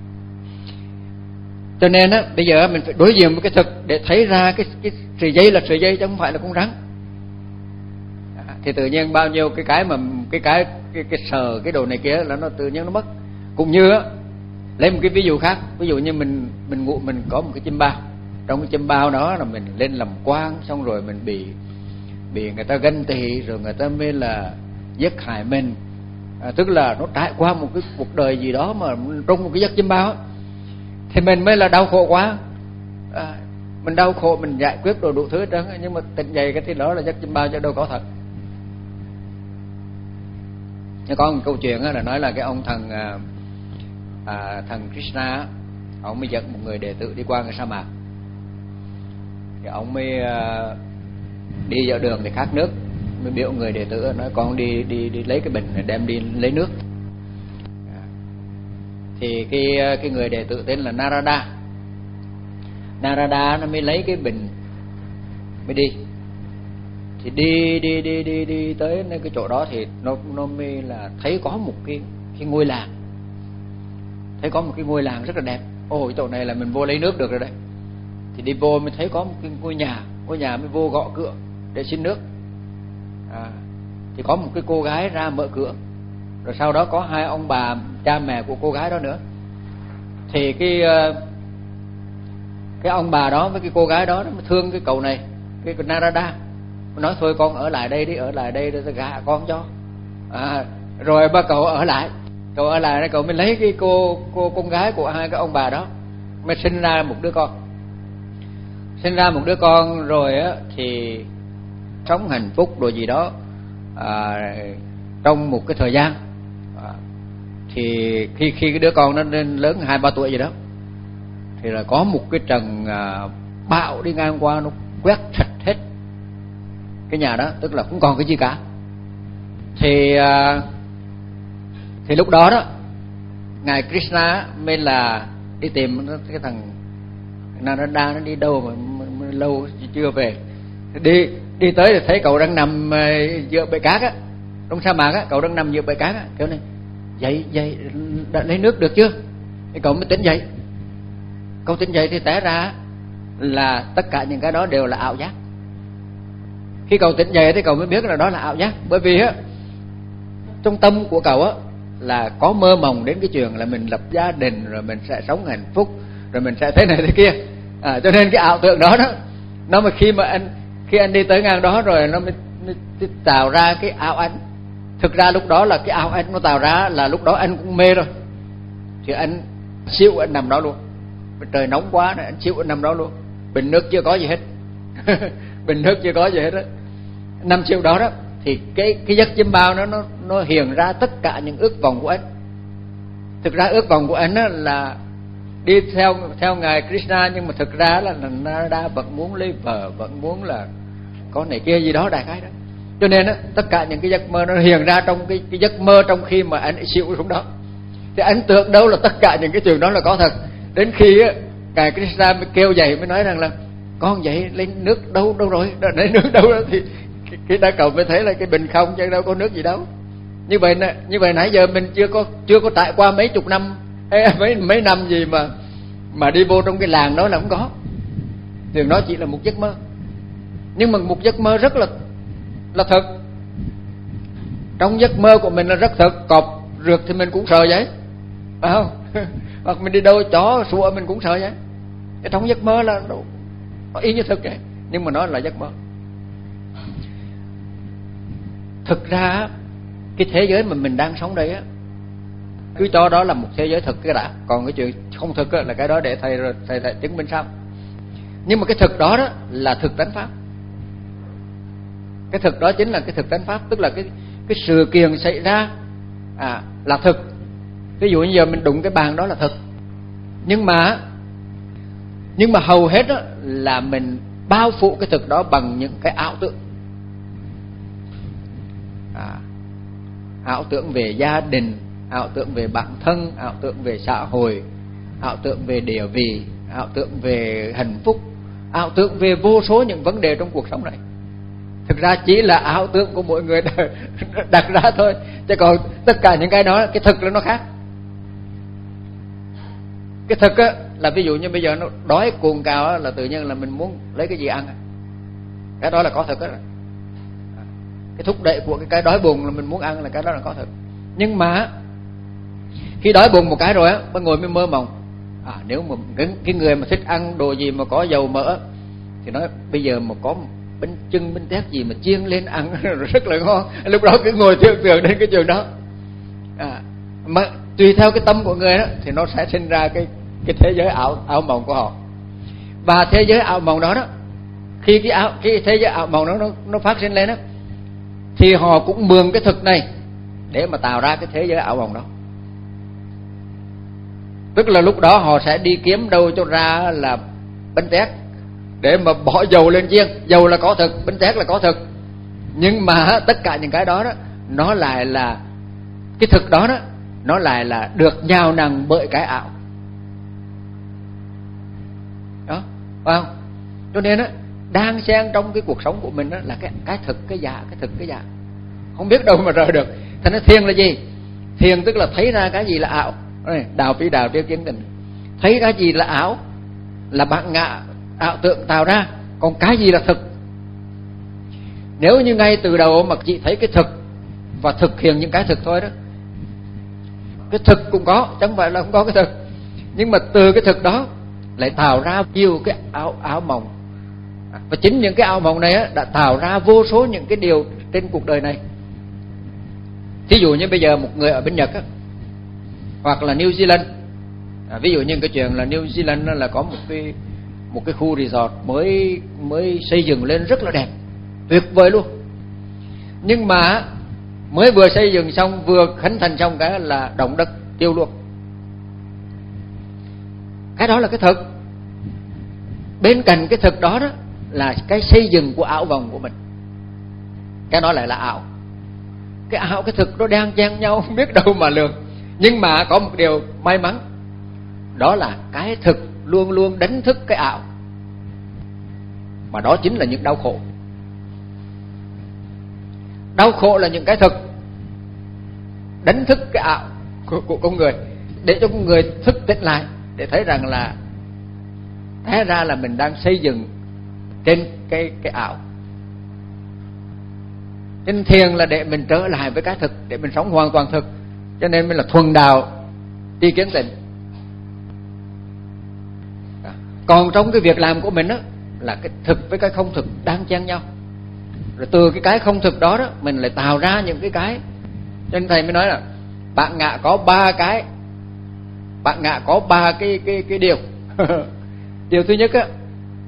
Cho nên á bây giờ mình phải đối diện với cái thực để thấy ra cái cái sợi dây là sợi dây chứ không phải là con rắn. À, thì tự nhiên bao nhiêu cái cái mà cái cái cái cái sờ cái đồ này kia là nó tự nhiên nó mất. Cũng như á, lấy một cái ví dụ khác, ví dụ như mình mình ngủ mình có một cái chim bao, trong cái chim bao đó là mình lên làm quan, xong rồi mình bị bị người ta ganh tị, rồi người ta mới là giết hại mình. À, tức là nó trải qua một cái cuộc đời gì đó mà trong một cái giấc chim bao á, thì mình mới là đau khổ quá. À, mình đau khổ, mình giải quyết đồ đủ thứ hết trơn, nhưng mà tỉnh dậy cái thì đó là giấc chim bao chứ đâu có thật. Có một câu chuyện là nói là cái ông thần à, thần Krishna, ông mới dẫn một người đệ tử đi qua cái sa mạc, thì ông mới à, đi dạo đường thì khát nước, mới biểu người đệ tử nói con đi đi đi lấy cái bình để đem đi lấy nước. Thì cái cái người đệ tử tên là Narada, Narada nó mới lấy cái bình mới đi. Thì đi đi đi đi đi tới cái chỗ đó thì nó nó mới là thấy có một cái cái ngôi làng, thấy có một cái ngôi làng rất là đẹp. Ồ, chỗ này là mình vô lấy nước được rồi đấy. Thì đi vô mới thấy có một cái ngôi nhà, ngôi nhà mới vô gõ cửa để xin nước. À, thì có một cái cô gái ra mở cửa, rồi sau đó có hai ông bà cha mẹ của cô gái đó nữa. Thì cái cái ông bà đó với cái cô gái đó nó thương cái cậu này, cái Narada, nói thôi con ở lại đây đi, ở lại đây để gả con cho. À, rồi ba cậu ở lại, cậu ở lại cậu mới lấy cái cô cô con gái của hai cái ông bà đó, mới sinh ra một đứa con. Sinh ra một đứa con rồi á thì sống hạnh phúc rồi gì đó. À, trong một cái thời gian à, thì khi khi cái đứa con nó lên lớn hai ba tuổi gì đó, thì là có một cái trận à, bão đi ngang qua, nó quét sạch hết cái nhà đó, tức là không còn cái gì cả. Thì à, thì lúc đó đó ngài Krishna mới là đi tìm cái thằng Narada, nó đi đâu mà, mà, mà lâu chưa về. Đi đi tới thì thấy cậu đang nằm giữa bãi cát á, trong sa mạc á, cậu đang nằm giữa bãi cát á, kêu này dậy dậy đã lấy nước được chưa? Thì cậu mới tỉnh dậy. Cậu tỉnh dậy thì té ra là tất cả những cái đó đều là ảo giác. Khi cậu tỉnh dậy thì cậu mới biết là đó là ảo giác, bởi vì á trong tâm của cậu á là có mơ mộng đến cái chuyện là mình lập gia đình, rồi mình sẽ sống hạnh phúc, rồi mình sẽ thế này thế kia. À, cho nên cái ảo tưởng đó đó, nó mà khi mà anh khi anh đi tới ngang đó rồi nó mới, mới tạo ra cái ảo ảnh. Thực ra lúc đó là cái ảo ảnh nó tạo ra là lúc đó anh cũng mê rồi, thì anh xíu anh nằm đó luôn. Trời nóng quá này, anh xíu anh nằm đó luôn, bình nước chưa có gì hết. Bình nước chưa có gì hết đó. Năm xíu đó đó thì cái cái giấc chiêm bao nó nó nó hiện ra tất cả những ước vọng của anh. Thực ra ước vọng của anh đó là đi theo theo ngài Krishna, nhưng mà thực ra là Narada vẫn muốn lấy vợ, vẫn muốn là có này kia gì đó đại khái đó. Cho nên đó, tất cả những cái giấc mơ nó hiện ra trong cái, cái giấc mơ trong khi mà anh xỉu xuống đó. Thì anh tưởng đâu là tất cả những cái chuyện đó là có thật. Đến khi á, ngài Krishna mới kêu dậy, mới nói rằng là con dậy lấy nước đâu đâu rồi, lấy nước đâu đó. Thì Khi đá cầu mới thấy là cái bình không chứ đâu có nước gì đâu. Như vậy như vậy nãy giờ mình chưa có chưa có trải qua mấy chục năm hay mấy mấy năm gì mà mà đi vô trong cái làng đó là không có. Thường đó chỉ là một giấc mơ. Nhưng mà một giấc mơ rất là là thật. Trong giấc mơ của mình là rất thật, cọp rượt thì mình cũng sợ vậy, phải không? Hoặc mình đi đâu chó sủa mình cũng sợ vậy. Cái trong giấc mơ là nó, nó y như thực vậy, nhưng mà nó là giấc mơ. Thực ra cái thế giới mà mình đang sống đây á, cứ cho đó là một thế giới thực cái đã, còn cái chuyện không thực là cái đó để thầy thầy, thầy chứng minh sau. Nhưng mà cái thực đó đó là thực tánh pháp. Cái thực đó chính là cái thực tánh pháp, tức là cái cái sự kiện xảy ra à, là thực. Ví dụ như giờ mình đụng cái bàn đó là thực. Nhưng mà nhưng mà hầu hết đó là mình bao phủ cái thực đó bằng những cái ảo tưởng. À, ảo tưởng về gia đình, ảo tưởng về bản thân, ảo tưởng về xã hội, ảo tưởng về địa vị, ảo tưởng về hạnh phúc, ảo tưởng về vô số những vấn đề trong cuộc sống này. Thực ra chỉ là ảo tưởng của mỗi người đặt ra thôi, chứ còn tất cả những cái đó, cái thực là nó khác. Cái thực á, là ví dụ như bây giờ nó đói cuồng cào á, là tự nhiên là mình muốn lấy cái gì ăn. Cái đó là có thực đó. Cái thúc đẩy của cái cái đói buồn là mình muốn ăn là cái đó là có thực. Nhưng mà khi đói buồn một cái rồi á, mới ngồi mới mơ mộng. À, nếu mà cái, cái người mà thích ăn đồ gì mà có dầu mỡ thì nói bây giờ mà có bánh chưng bánh tét gì mà chiên lên ăn rất là ngon. Lúc đó cứ ngồi tưởng tượng đến cái chuyện đó. À, mà tùy theo cái tâm của người đó thì nó sẽ sinh ra cái cái thế giới ảo ảo mộng của họ. Và thế giới ảo mộng đó đó, khi cái ảo cái thế giới ảo mộng đó nó nó phát sinh lên đó, thì họ cũng mượn cái thực này để mà tạo ra cái thế giới ảo mộng đó. Tức là lúc đó họ sẽ đi kiếm đâu cho ra là bánh tét để mà bỏ dầu lên chiên. Dầu là có thực, bánh tét là có thực. Nhưng mà tất cả những cái đó đó, nó lại là cái thực đó đó, nó lại là được nhào nặn bởi cái ảo. Đó, phải không? Cho nên á, đang xen trong cái cuộc sống của mình đó là cái cái thực cái giả, cái thực cái giả, không biết đâu mà rời được. Thành ra thiền là gì? Thiền tức là thấy ra cái gì là ảo. Đào phi đào tiêu kiến tình, thấy cái gì là ảo là bạn ngạ ảo tưởng tạo ra, còn cái gì là thực. Nếu như ngay từ đầu mà chị thấy cái thực và thực hiện những cái thực thôi đó, cái thực cũng có, chẳng phải là không có cái thực, nhưng mà từ cái thực đó lại tạo ra nhiều cái ảo ảo mộng. Và chính những cái ảo mộng này á, đã tạo ra vô số những cái điều trên cuộc đời này. Thí dụ như bây giờ một người ở bên Nhật á, hoặc là New Zealand, à, ví dụ như cái chuyện là New Zealand là có một cái một cái khu resort mới mới xây dựng lên rất là đẹp, tuyệt vời luôn. Nhưng mà mới vừa xây dựng xong, vừa khánh thành xong cái là động đất tiêu luôn. Cái đó là cái thực. Bên cạnh cái thực đó đó là cái xây dựng của ảo vọng của mình. Cái đó lại là ảo. Cái ảo cái thực nó đang chen nhau không biết đâu mà lường. Nhưng mà có một điều may mắn, đó là cái thực luôn luôn đánh thức cái ảo. Mà đó chính là những đau khổ. Đau khổ là những cái thực đánh thức cái ảo của, của con người, để cho con người thức tỉnh lại, để thấy rằng là thế ra là mình đang xây dựng trên cái cái ảo. Trên thiền là để mình trở lại với cái thực, để mình sống hoàn toàn thực. Cho nên mới là thuần đạo tri kiến tịnh. Còn trong cái việc làm của mình đó, là cái thực với cái không thực đang chen nhau. Rồi từ cái cái không thực đó đó, mình lại tạo ra những cái cái. Cho nên thầy mới nói là bạn ngạ có ba cái, bạn ngạ có ba cái cái cái điều. Điều thứ nhất á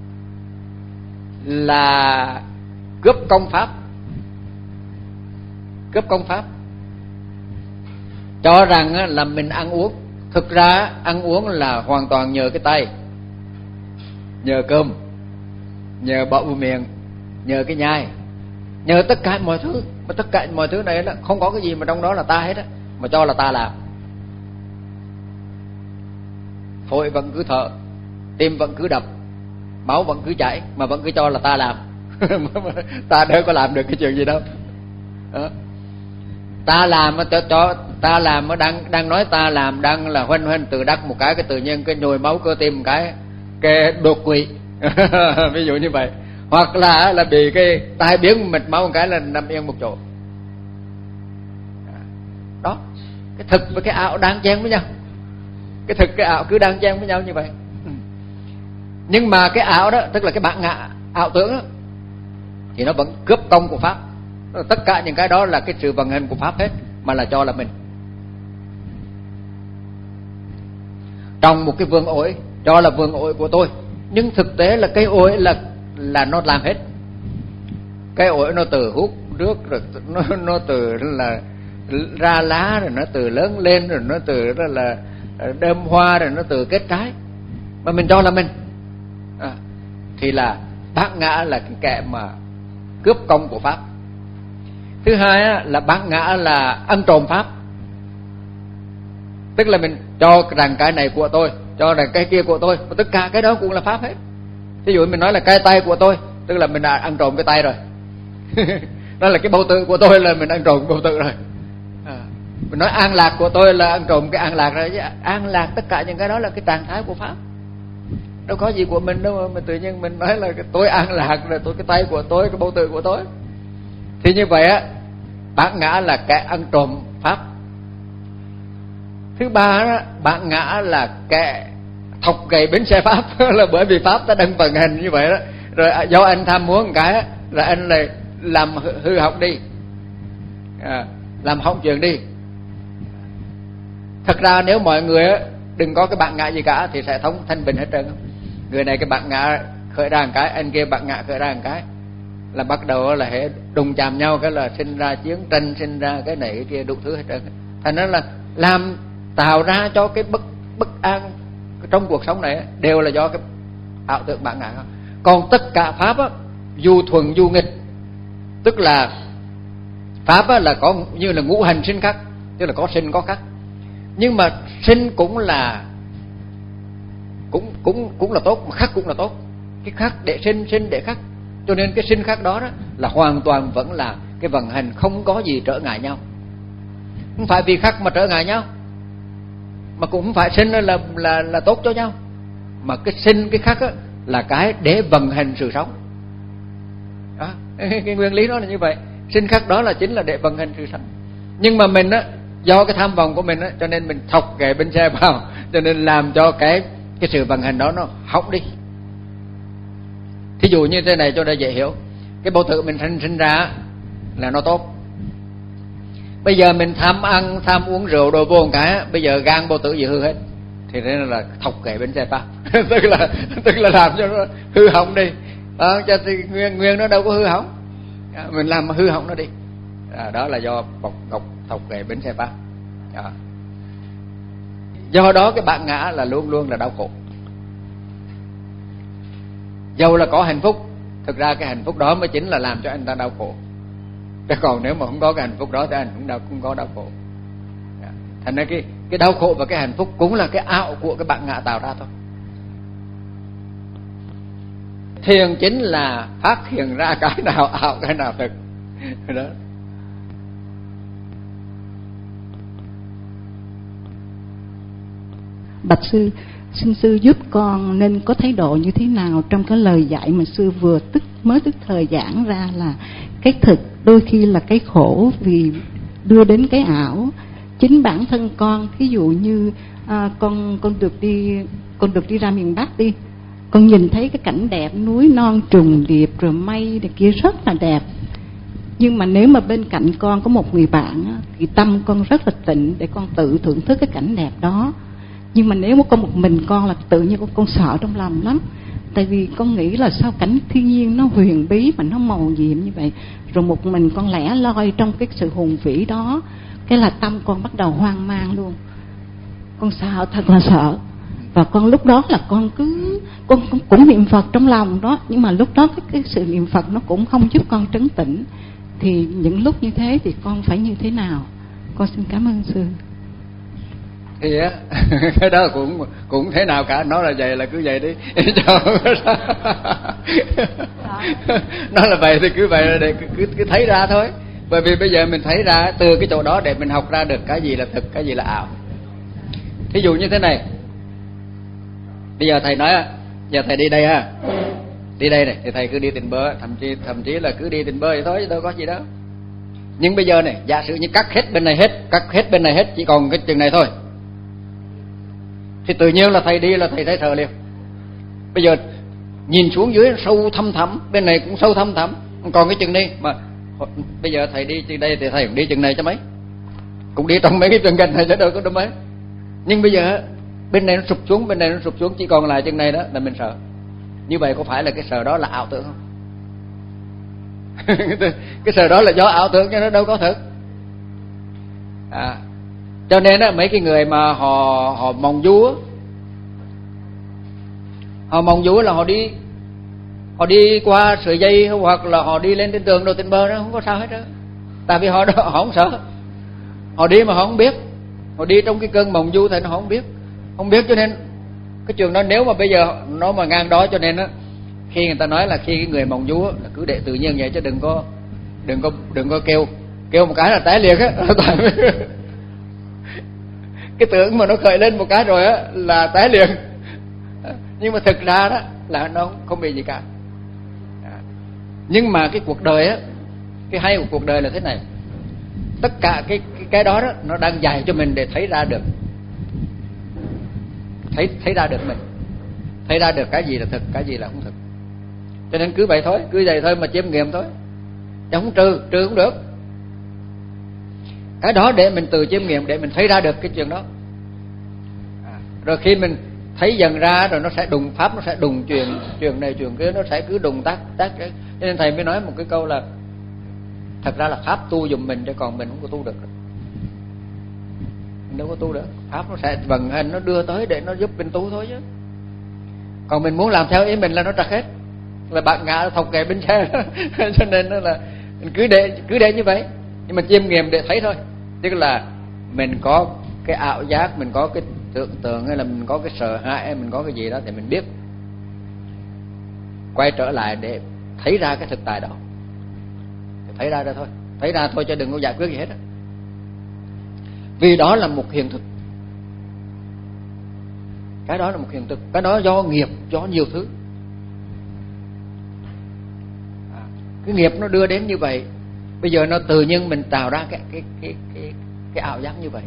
là cướp công pháp. Cướp công pháp, cho rằng là mình ăn uống. Thực ra ăn uống là hoàn toàn nhờ cái tay, nhờ cơm, nhờ bọ vào miệng, nhờ cái nhai, nhờ tất cả mọi thứ. Mà tất cả mọi thứ này đó, không có cái gì mà trong đó là ta hết á, mà cho là ta làm. Phổi vẫn cứ thở, tim vẫn cứ đập, máu vẫn cứ chảy, mà vẫn cứ cho là ta làm. Ta đâu có làm được cái chuyện gì đâu. Đó. Ta làm cho, cho ta làm đang đang nói ta làm đang là huênh huênh từ đắc một cái cái tự nhiên cái nhồi máu cơ tim một cái cái đột quỵ ví dụ như vậy, hoặc là là bị cái tai biến mạch máu một cái là nằm yên một chỗ. Đó, cái thực với cái ảo đang chen với nhau, cái thực cái ảo cứ đang chen với nhau như vậy. Nhưng mà cái ảo đó tức là cái bản ngã ảo tưởng đó, thì nó vẫn cướp công của pháp. Tất cả những cái đó là cái sự vận hành của pháp hết, mà là cho là mình. Trong một cái vườn ổi cho là vườn ổi của tôi, nhưng thực tế là cây ổi là là nó làm hết. Cây ổi nó từ hút nước, rồi nó nó từ là ra lá, rồi nó từ lớn lên, rồi nó từ đó là đơm hoa, rồi nó từ kết trái, mà mình cho là mình. À, thì là bát ngã là cái kẻ mà cướp công của pháp. Thứ hai á, là bát ngã là ăn trộm pháp. Tức là mình cho rằng cái này của tôi, cho rằng cái kia của tôi, và tất cả cái đó cũng là pháp hết. Ví dụ mình nói là cái tay của tôi, tức là mình đã ăn trộm cái tay rồi. Đó là cái bầu tự của tôi, là mình ăn trộm bầu tự rồi. À, mình nói an lạc của tôi là ăn trộm cái an lạc rồi. Chứ an lạc tất cả những cái đó là cái trạng thái của pháp, đâu có gì của mình đâu mà tự nhiên mình nói là cái tôi an lạc rồi tôi cái tay của tôi, cái bầu tự của tôi. Thì như vậy á, bát ngã là kẻ ăn trộm pháp. Thứ ba đó, bát ngã là kẻ thọc gậy bánh xe pháp. Là bởi vì pháp ta đang vận hành như vậy đó, rồi do anh tham muốn một cái là anh lại làm hư hỏng đi, à, làm hỏng chuyện đi. Thật ra nếu mọi người đừng có cái bát ngã gì cả thì sẽ thống thanh bình hết trơn. Người này cái bát ngã khởi ra một cái, anh kia bát ngã khởi ra một cái, là bắt đầu là hệ đụng chạm nhau, cái là sinh ra chiến tranh, sinh ra cái này cái kia đủ thứ hết trơn. Thành ra là làm tạo ra cho cái bất bất an trong cuộc sống này đều là do cái ảo tưởng bản ngã. Còn tất cả pháp á, dù thuần dù nghịch, tức là pháp á, là có như là ngũ hành sinh khắc, tức là có sinh có khắc. Nhưng mà sinh cũng là cũng cũng cũng là tốt, mà khắc cũng là tốt. Cái khắc để sinh, sinh để khắc. Cho nên cái sinh khắc đó, đó là hoàn toàn vẫn là cái vận hành, không có gì trở ngại nhau. Không phải vì khắc mà trở ngại nhau, mà cũng không phải sinh là là là tốt cho nhau, mà cái sinh cái khắc á, là cái để vận hành sự sống. Đó, cái nguyên lý đó là như vậy. Sinh khắc đó là chính là để vận hành sự sống. Nhưng mà mình á, do cái tham vọng của mình á, cho nên mình thọc cái bên xe vào, cho nên làm cho cái cái sự vận hành đó nó hỏng đi. Thí dụ như thế này cho nó dễ hiểu. Cái bầu tự mình sinh, sinh ra là nó tốt. Bây giờ mình tham ăn, tham uống rượu đồ vô một cái, bây giờ gan bầu tự gì hư hết. Thì thế là thọc kệ bên xe pháp. tức là tức là làm cho nó hư hỏng đi. À, cho thì nguyên nguyên nó đâu có hư hỏng. À, mình làm hư hỏng nó đi. À, đó là do bọc ngọc thọc kệ bên xe pháp. À. Do đó cái bản ngã là luôn luôn là đau khổ. Dầu là có hạnh phúc, thực ra cái hạnh phúc đó mới chính là làm cho anh ta đau khổ. Chứ còn nếu mà không có cái hạnh phúc đó thì anh cũng đau, cũng có đau khổ. Thành ra cái cái đau khổ và cái hạnh phúc cũng là cái ảo của cái bản ngã tạo ra thôi. Thiền chính là phát hiện ra cái nào ảo, cái nào thực. Đó. Bạch sư, xin sư giúp con nên có thái độ như thế nào trong cái lời dạy mà sư vừa tức mới tức thời giảng ra, là cái thực đôi khi là cái khổ vì đưa đến cái ảo. Chính bản thân con, ví dụ như à, con con được đi con được đi ra miền Bắc đi, con nhìn thấy cái cảnh đẹp núi non trùng điệp rồi mây này kia rất là đẹp. Nhưng mà nếu mà bên cạnh con có một người bạn á, thì tâm con rất là tịnh để con tự thưởng thức cái cảnh đẹp đó. Nhưng mà nếu mà con một mình con là tự nhiên con, con sợ trong lòng lắm. Tại vì con nghĩ là sao cảnh thiên nhiên nó huyền bí mà nó màu nhiệm như vậy, rồi một mình con lẻ loi trong cái sự hùng vĩ đó, cái là tâm con bắt đầu hoang mang luôn. Con sợ, thật là sợ. Và con lúc đó là con cứ con, con cũng niệm Phật trong lòng đó, nhưng mà lúc đó cái, cái sự niệm Phật nó cũng không giúp con trấn tĩnh. Thì những lúc như thế thì con phải như thế nào? Con xin cảm ơn sư. thì á cái đó cũng cũng thế nào cả, nó là vậy là cứ vậy đi. Nó là vậy thì cứ vậy, để cứ, cứ thấy ra thôi. Bởi vì bây giờ mình thấy ra từ cái chỗ đó để mình học ra được cái gì là thực, cái gì là ảo. Thí dụ như thế này, bây giờ thầy nói giờ thầy đi đây ha, đi đây này thì thầy cứ đi tình bơ, thậm chí thậm chí là cứ đi tình bơ vậy thôi, đâu có gì đâu. Nhưng bây giờ này, giả sử như cắt hết bên này hết, cắt hết bên này hết, chỉ còn cái chừng này thôi, thì tự nhiên là thầy đi là thầy thấy sợ liền. Bây giờ nhìn xuống dưới sâu thăm thẳm, bên này cũng sâu thăm thẳm, còn cái chừng này mà bây giờ thầy đi chừng đây thì thầy cũng đi chừng này cho mấy, cũng đi trong mấy cái chừng gần này chứ đâu có đâu mấy. Nhưng bây giờ bên này nó sụp xuống, bên này nó sụp xuống, chỉ còn lại chừng này đó là mình sợ. Như vậy có phải là cái sợ đó là ảo tưởng không? Cái sợ đó là do ảo tưởng chứ nó đâu có thực. À, cho nên á, mấy cái người mà họ họ mong vú, họ mong vú là họ đi họ đi qua sợi dây hoặc là họ đi lên trên tường đồ tình bơ, nó không có sao hết đó. Tại vì họ đó, họ không sợ, họ đi mà họ không biết, họ đi trong cái cơn mộng du thì nó không biết, không biết cho nên cái trường đó nếu mà bây giờ nó mà ngang đó, cho nên á khi người ta nói là khi cái người mộng du là cứ để tự nhiên vậy chứ đừng có đừng có đừng có kêu kêu một cái là té liền á. Tại vì cái tưởng mà nó khởi lên một cái rồi á là té liền, nhưng mà thực ra đó là nó không bị gì cả. Nhưng mà cái cuộc đời á, cái hay của cuộc đời là thế này, tất cả cái cái, cái đó đó nó đang dạy cho mình để thấy ra được, thấy thấy ra được mình, thấy ra được cái gì là thực, cái gì là không thực. Cho nên cứ vậy thôi, cứ vậy thôi mà chiêm nghiệm thôi, chứ không trừ, trừ không được. Cái đó để mình tự chiêm nghiệm, để mình thấy ra được cái chuyện đó. À, rồi khi mình thấy dần ra rồi nó sẽ đùng pháp, nó sẽ đùng chuyện chuyện này chuyện kia, nó sẽ cứ đùng tác tác. Cho nên thầy mới nói một cái câu là thật ra là pháp tu giùm mình, chứ còn mình không có tu được. Mình đâu có tu được, pháp nó sẽ vận hành, nó đưa tới để nó giúp mình tu thôi chứ. Còn mình muốn làm theo ý mình là nó trật hết, là bạn ngã thọc kè bên xe. Cho nên nó là mình cứ để cứ để như vậy, nhưng mà chiêm nghiệm để thấy thôi. Tức là mình có cái ảo giác, mình có cái tưởng tượng, hay là mình có cái sợ hãi, hay mình có cái gì đó thì mình biết quay trở lại để thấy ra cái thực tại đó, thấy ra ra thôi, thấy ra thôi chứ đừng có giải quyết gì hết đó. Vì đó là một hiện thực, cái đó là một hiện thực, cái đó do nghiệp, do nhiều thứ. À, cái nghiệp nó đưa đến như vậy, bây giờ nó tự nhiên mình tạo ra cái cái cái cái cái ảo giác như vậy.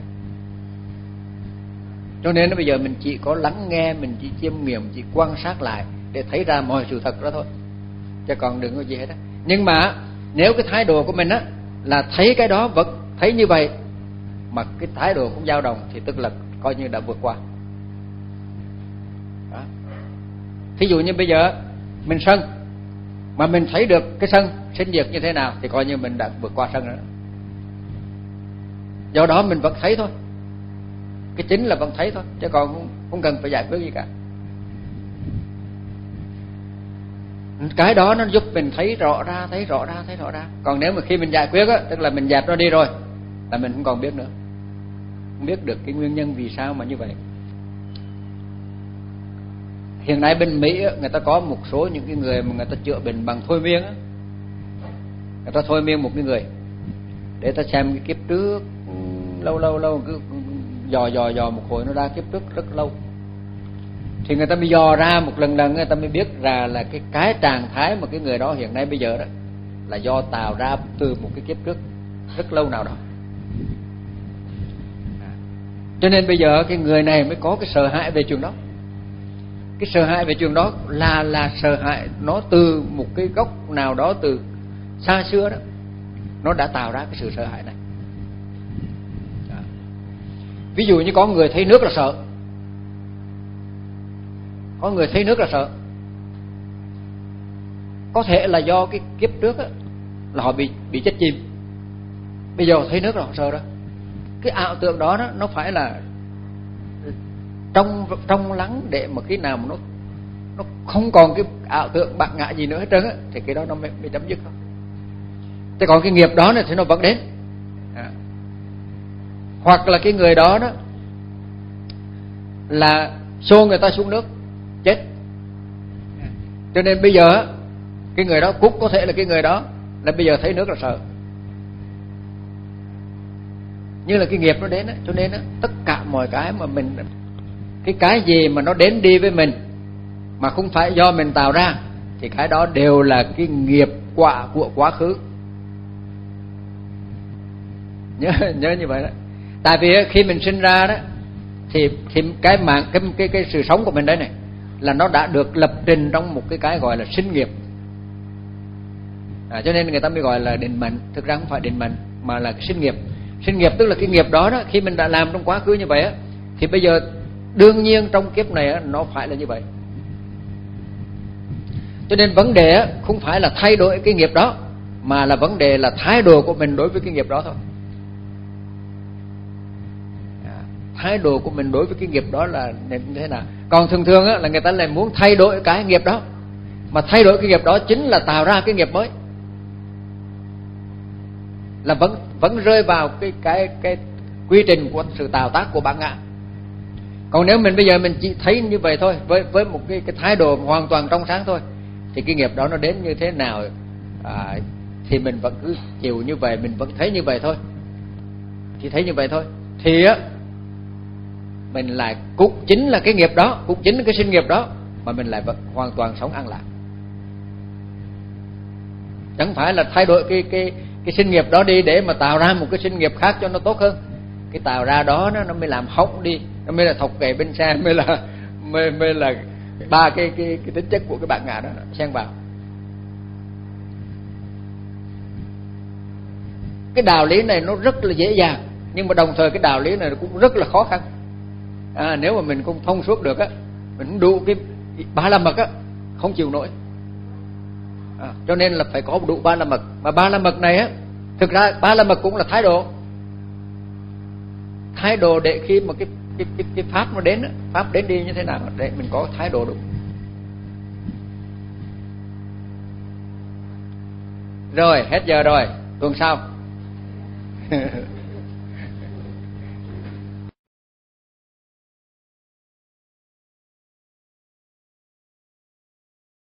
Cho nên nó bây giờ mình chỉ có lắng nghe, mình chỉ chiêm nghiệm, chỉ quan sát lại để thấy ra mọi sự thật đó thôi, chứ còn đừng có gì hết á. Nhưng mà nếu cái thái độ của mình á là thấy cái đó vẫn thấy như vậy, mà cái thái độ không dao động, thì tức là coi như đã vượt qua đó. Thí dụ như bây giờ mình sân, mà mình thấy được cái sân sinh diệt như thế nào, thì coi như mình đã vượt qua sân rồi đó. Do đó mình vẫn thấy thôi, cái chính là vẫn thấy thôi, chứ còn không, không cần phải giải quyết gì cả. Cái đó nó giúp mình thấy rõ ra, thấy rõ ra, thấy rõ ra. Còn nếu mà khi mình giải quyết á, tức là mình dẹp nó đi rồi, là mình không còn biết nữa, không biết được cái nguyên nhân vì sao mà như vậy. Hiện nay bên Mỹ á, người ta có một số những cái người mà người ta chữa bệnh bằng thôi miên á. Người ta thôi miên một cái người để ta xem cái kiếp trước, lâu lâu lâu cứ dò dò dò một hồi nó ra kiếp trước rất lâu, thì người ta mới dò ra một lần lần, người ta mới biết ra là cái cái trạng thái mà cái người đó hiện nay bây giờ đó là do tạo ra từ một cái kiếp trước rất lâu nào đó. Cho nên bây giờ cái người này mới có cái sợ hãi về chuyện đó. Cái sợ hãi về chuyện đó là là sợ hãi nó từ một cái gốc nào đó từ xa xưa đó, nó đã tạo ra cái sự sợ hãi này. Đó. Ví dụ như có người thấy nước là sợ, có người thấy nước là sợ, có thể là do cái kiếp trước á, là họ bị bị chết chìm, bây giờ thấy nước là họ sợ đó. Cái ảo tưởng đó, đó nó phải là trong trong lắng để mà khi nào mà nó nó không còn cái ảo tưởng bạc ngã gì nữa hết trơn á, thì cái đó nó mới, mới chấm dứt thôi. Thế còn cái nghiệp đó này thì nó vẫn đến. À. Hoặc là cái người đó đó là xô người ta xuống nước chết. Cho nên bây giờ cái người đó cũng có thể là cái người đó là bây giờ thấy nước là sợ, như là cái nghiệp nó đến đó. Cho nên đó, tất cả mọi cái mà mình, cái cái gì mà nó đến đi với mình mà không phải do mình tạo ra thì cái đó đều là cái nghiệp quả của quá khứ. Nhớ nhớ như vậy đó. Tại vì khi mình sinh ra đó thì, thì cái mạng cái, cái cái sự sống của mình đấy này là nó đã được lập trình trong một cái cái gọi là sinh nghiệp. À, cho nên người ta mới gọi là định mệnh. Thực ra không phải định mệnh mà là cái sinh nghiệp. Sinh nghiệp tức là cái nghiệp đó đó, khi mình đã làm trong quá khứ như vậy á, thì bây giờ đương nhiên trong kiếp này á, nó phải là như vậy. Cho nên vấn đề á, không phải là thay đổi cái nghiệp đó, mà là vấn đề là thái độ của mình đối với cái nghiệp đó thôi. À, thái độ của mình đối với cái nghiệp đó là như thế nào. Còn thường thường á, là người ta lại muốn thay đổi cái nghiệp đó, mà thay đổi cái nghiệp đó chính là tạo ra cái nghiệp mới, là vẫn vẫn rơi vào cái cái cái quy trình của sự tạo tác của bản ngã. Còn nếu mình bây giờ mình chỉ thấy như vậy thôi, với với một cái cái thái độ hoàn toàn trong sáng thôi, thì cái nghiệp đó nó đến như thế nào à, thì mình vẫn cứ chịu như vậy, mình vẫn thấy như vậy thôi, chỉ thấy như vậy thôi. Thì á mình lại cũng chính là cái nghiệp đó, cũng chính là cái sinh nghiệp đó mà mình lại vẫn hoàn toàn sống an lạc. Chẳng phải là thay đổi cái cái cái sinh nghiệp đó đi để mà tạo ra một cái sinh nghiệp khác cho nó tốt hơn. Cái tạo ra đó nó, nó mới làm hỏng đi, nó mới là thọc kệ bên xe, mới là mới, mới là ba cái cái cái tính chất của cái bản ngã đó xen vào. Cái đạo lý này nó rất là dễ dàng, nhưng mà đồng thời cái đạo lý này cũng rất là khó khăn. À, nếu mà mình không thông suốt được á, mình không đủ cái ba la mật á, không chịu nổi. À, cho nên là phải có đủ ba la mật. Mà ba la mật này á, thực ra ba la mật cũng là thái độ, thái độ để khi mà cái cái cái, cái pháp nó đến á, pháp đến đi như thế nào để mình có thái độ đúng. Rồi hết giờ rồi, tuần sau.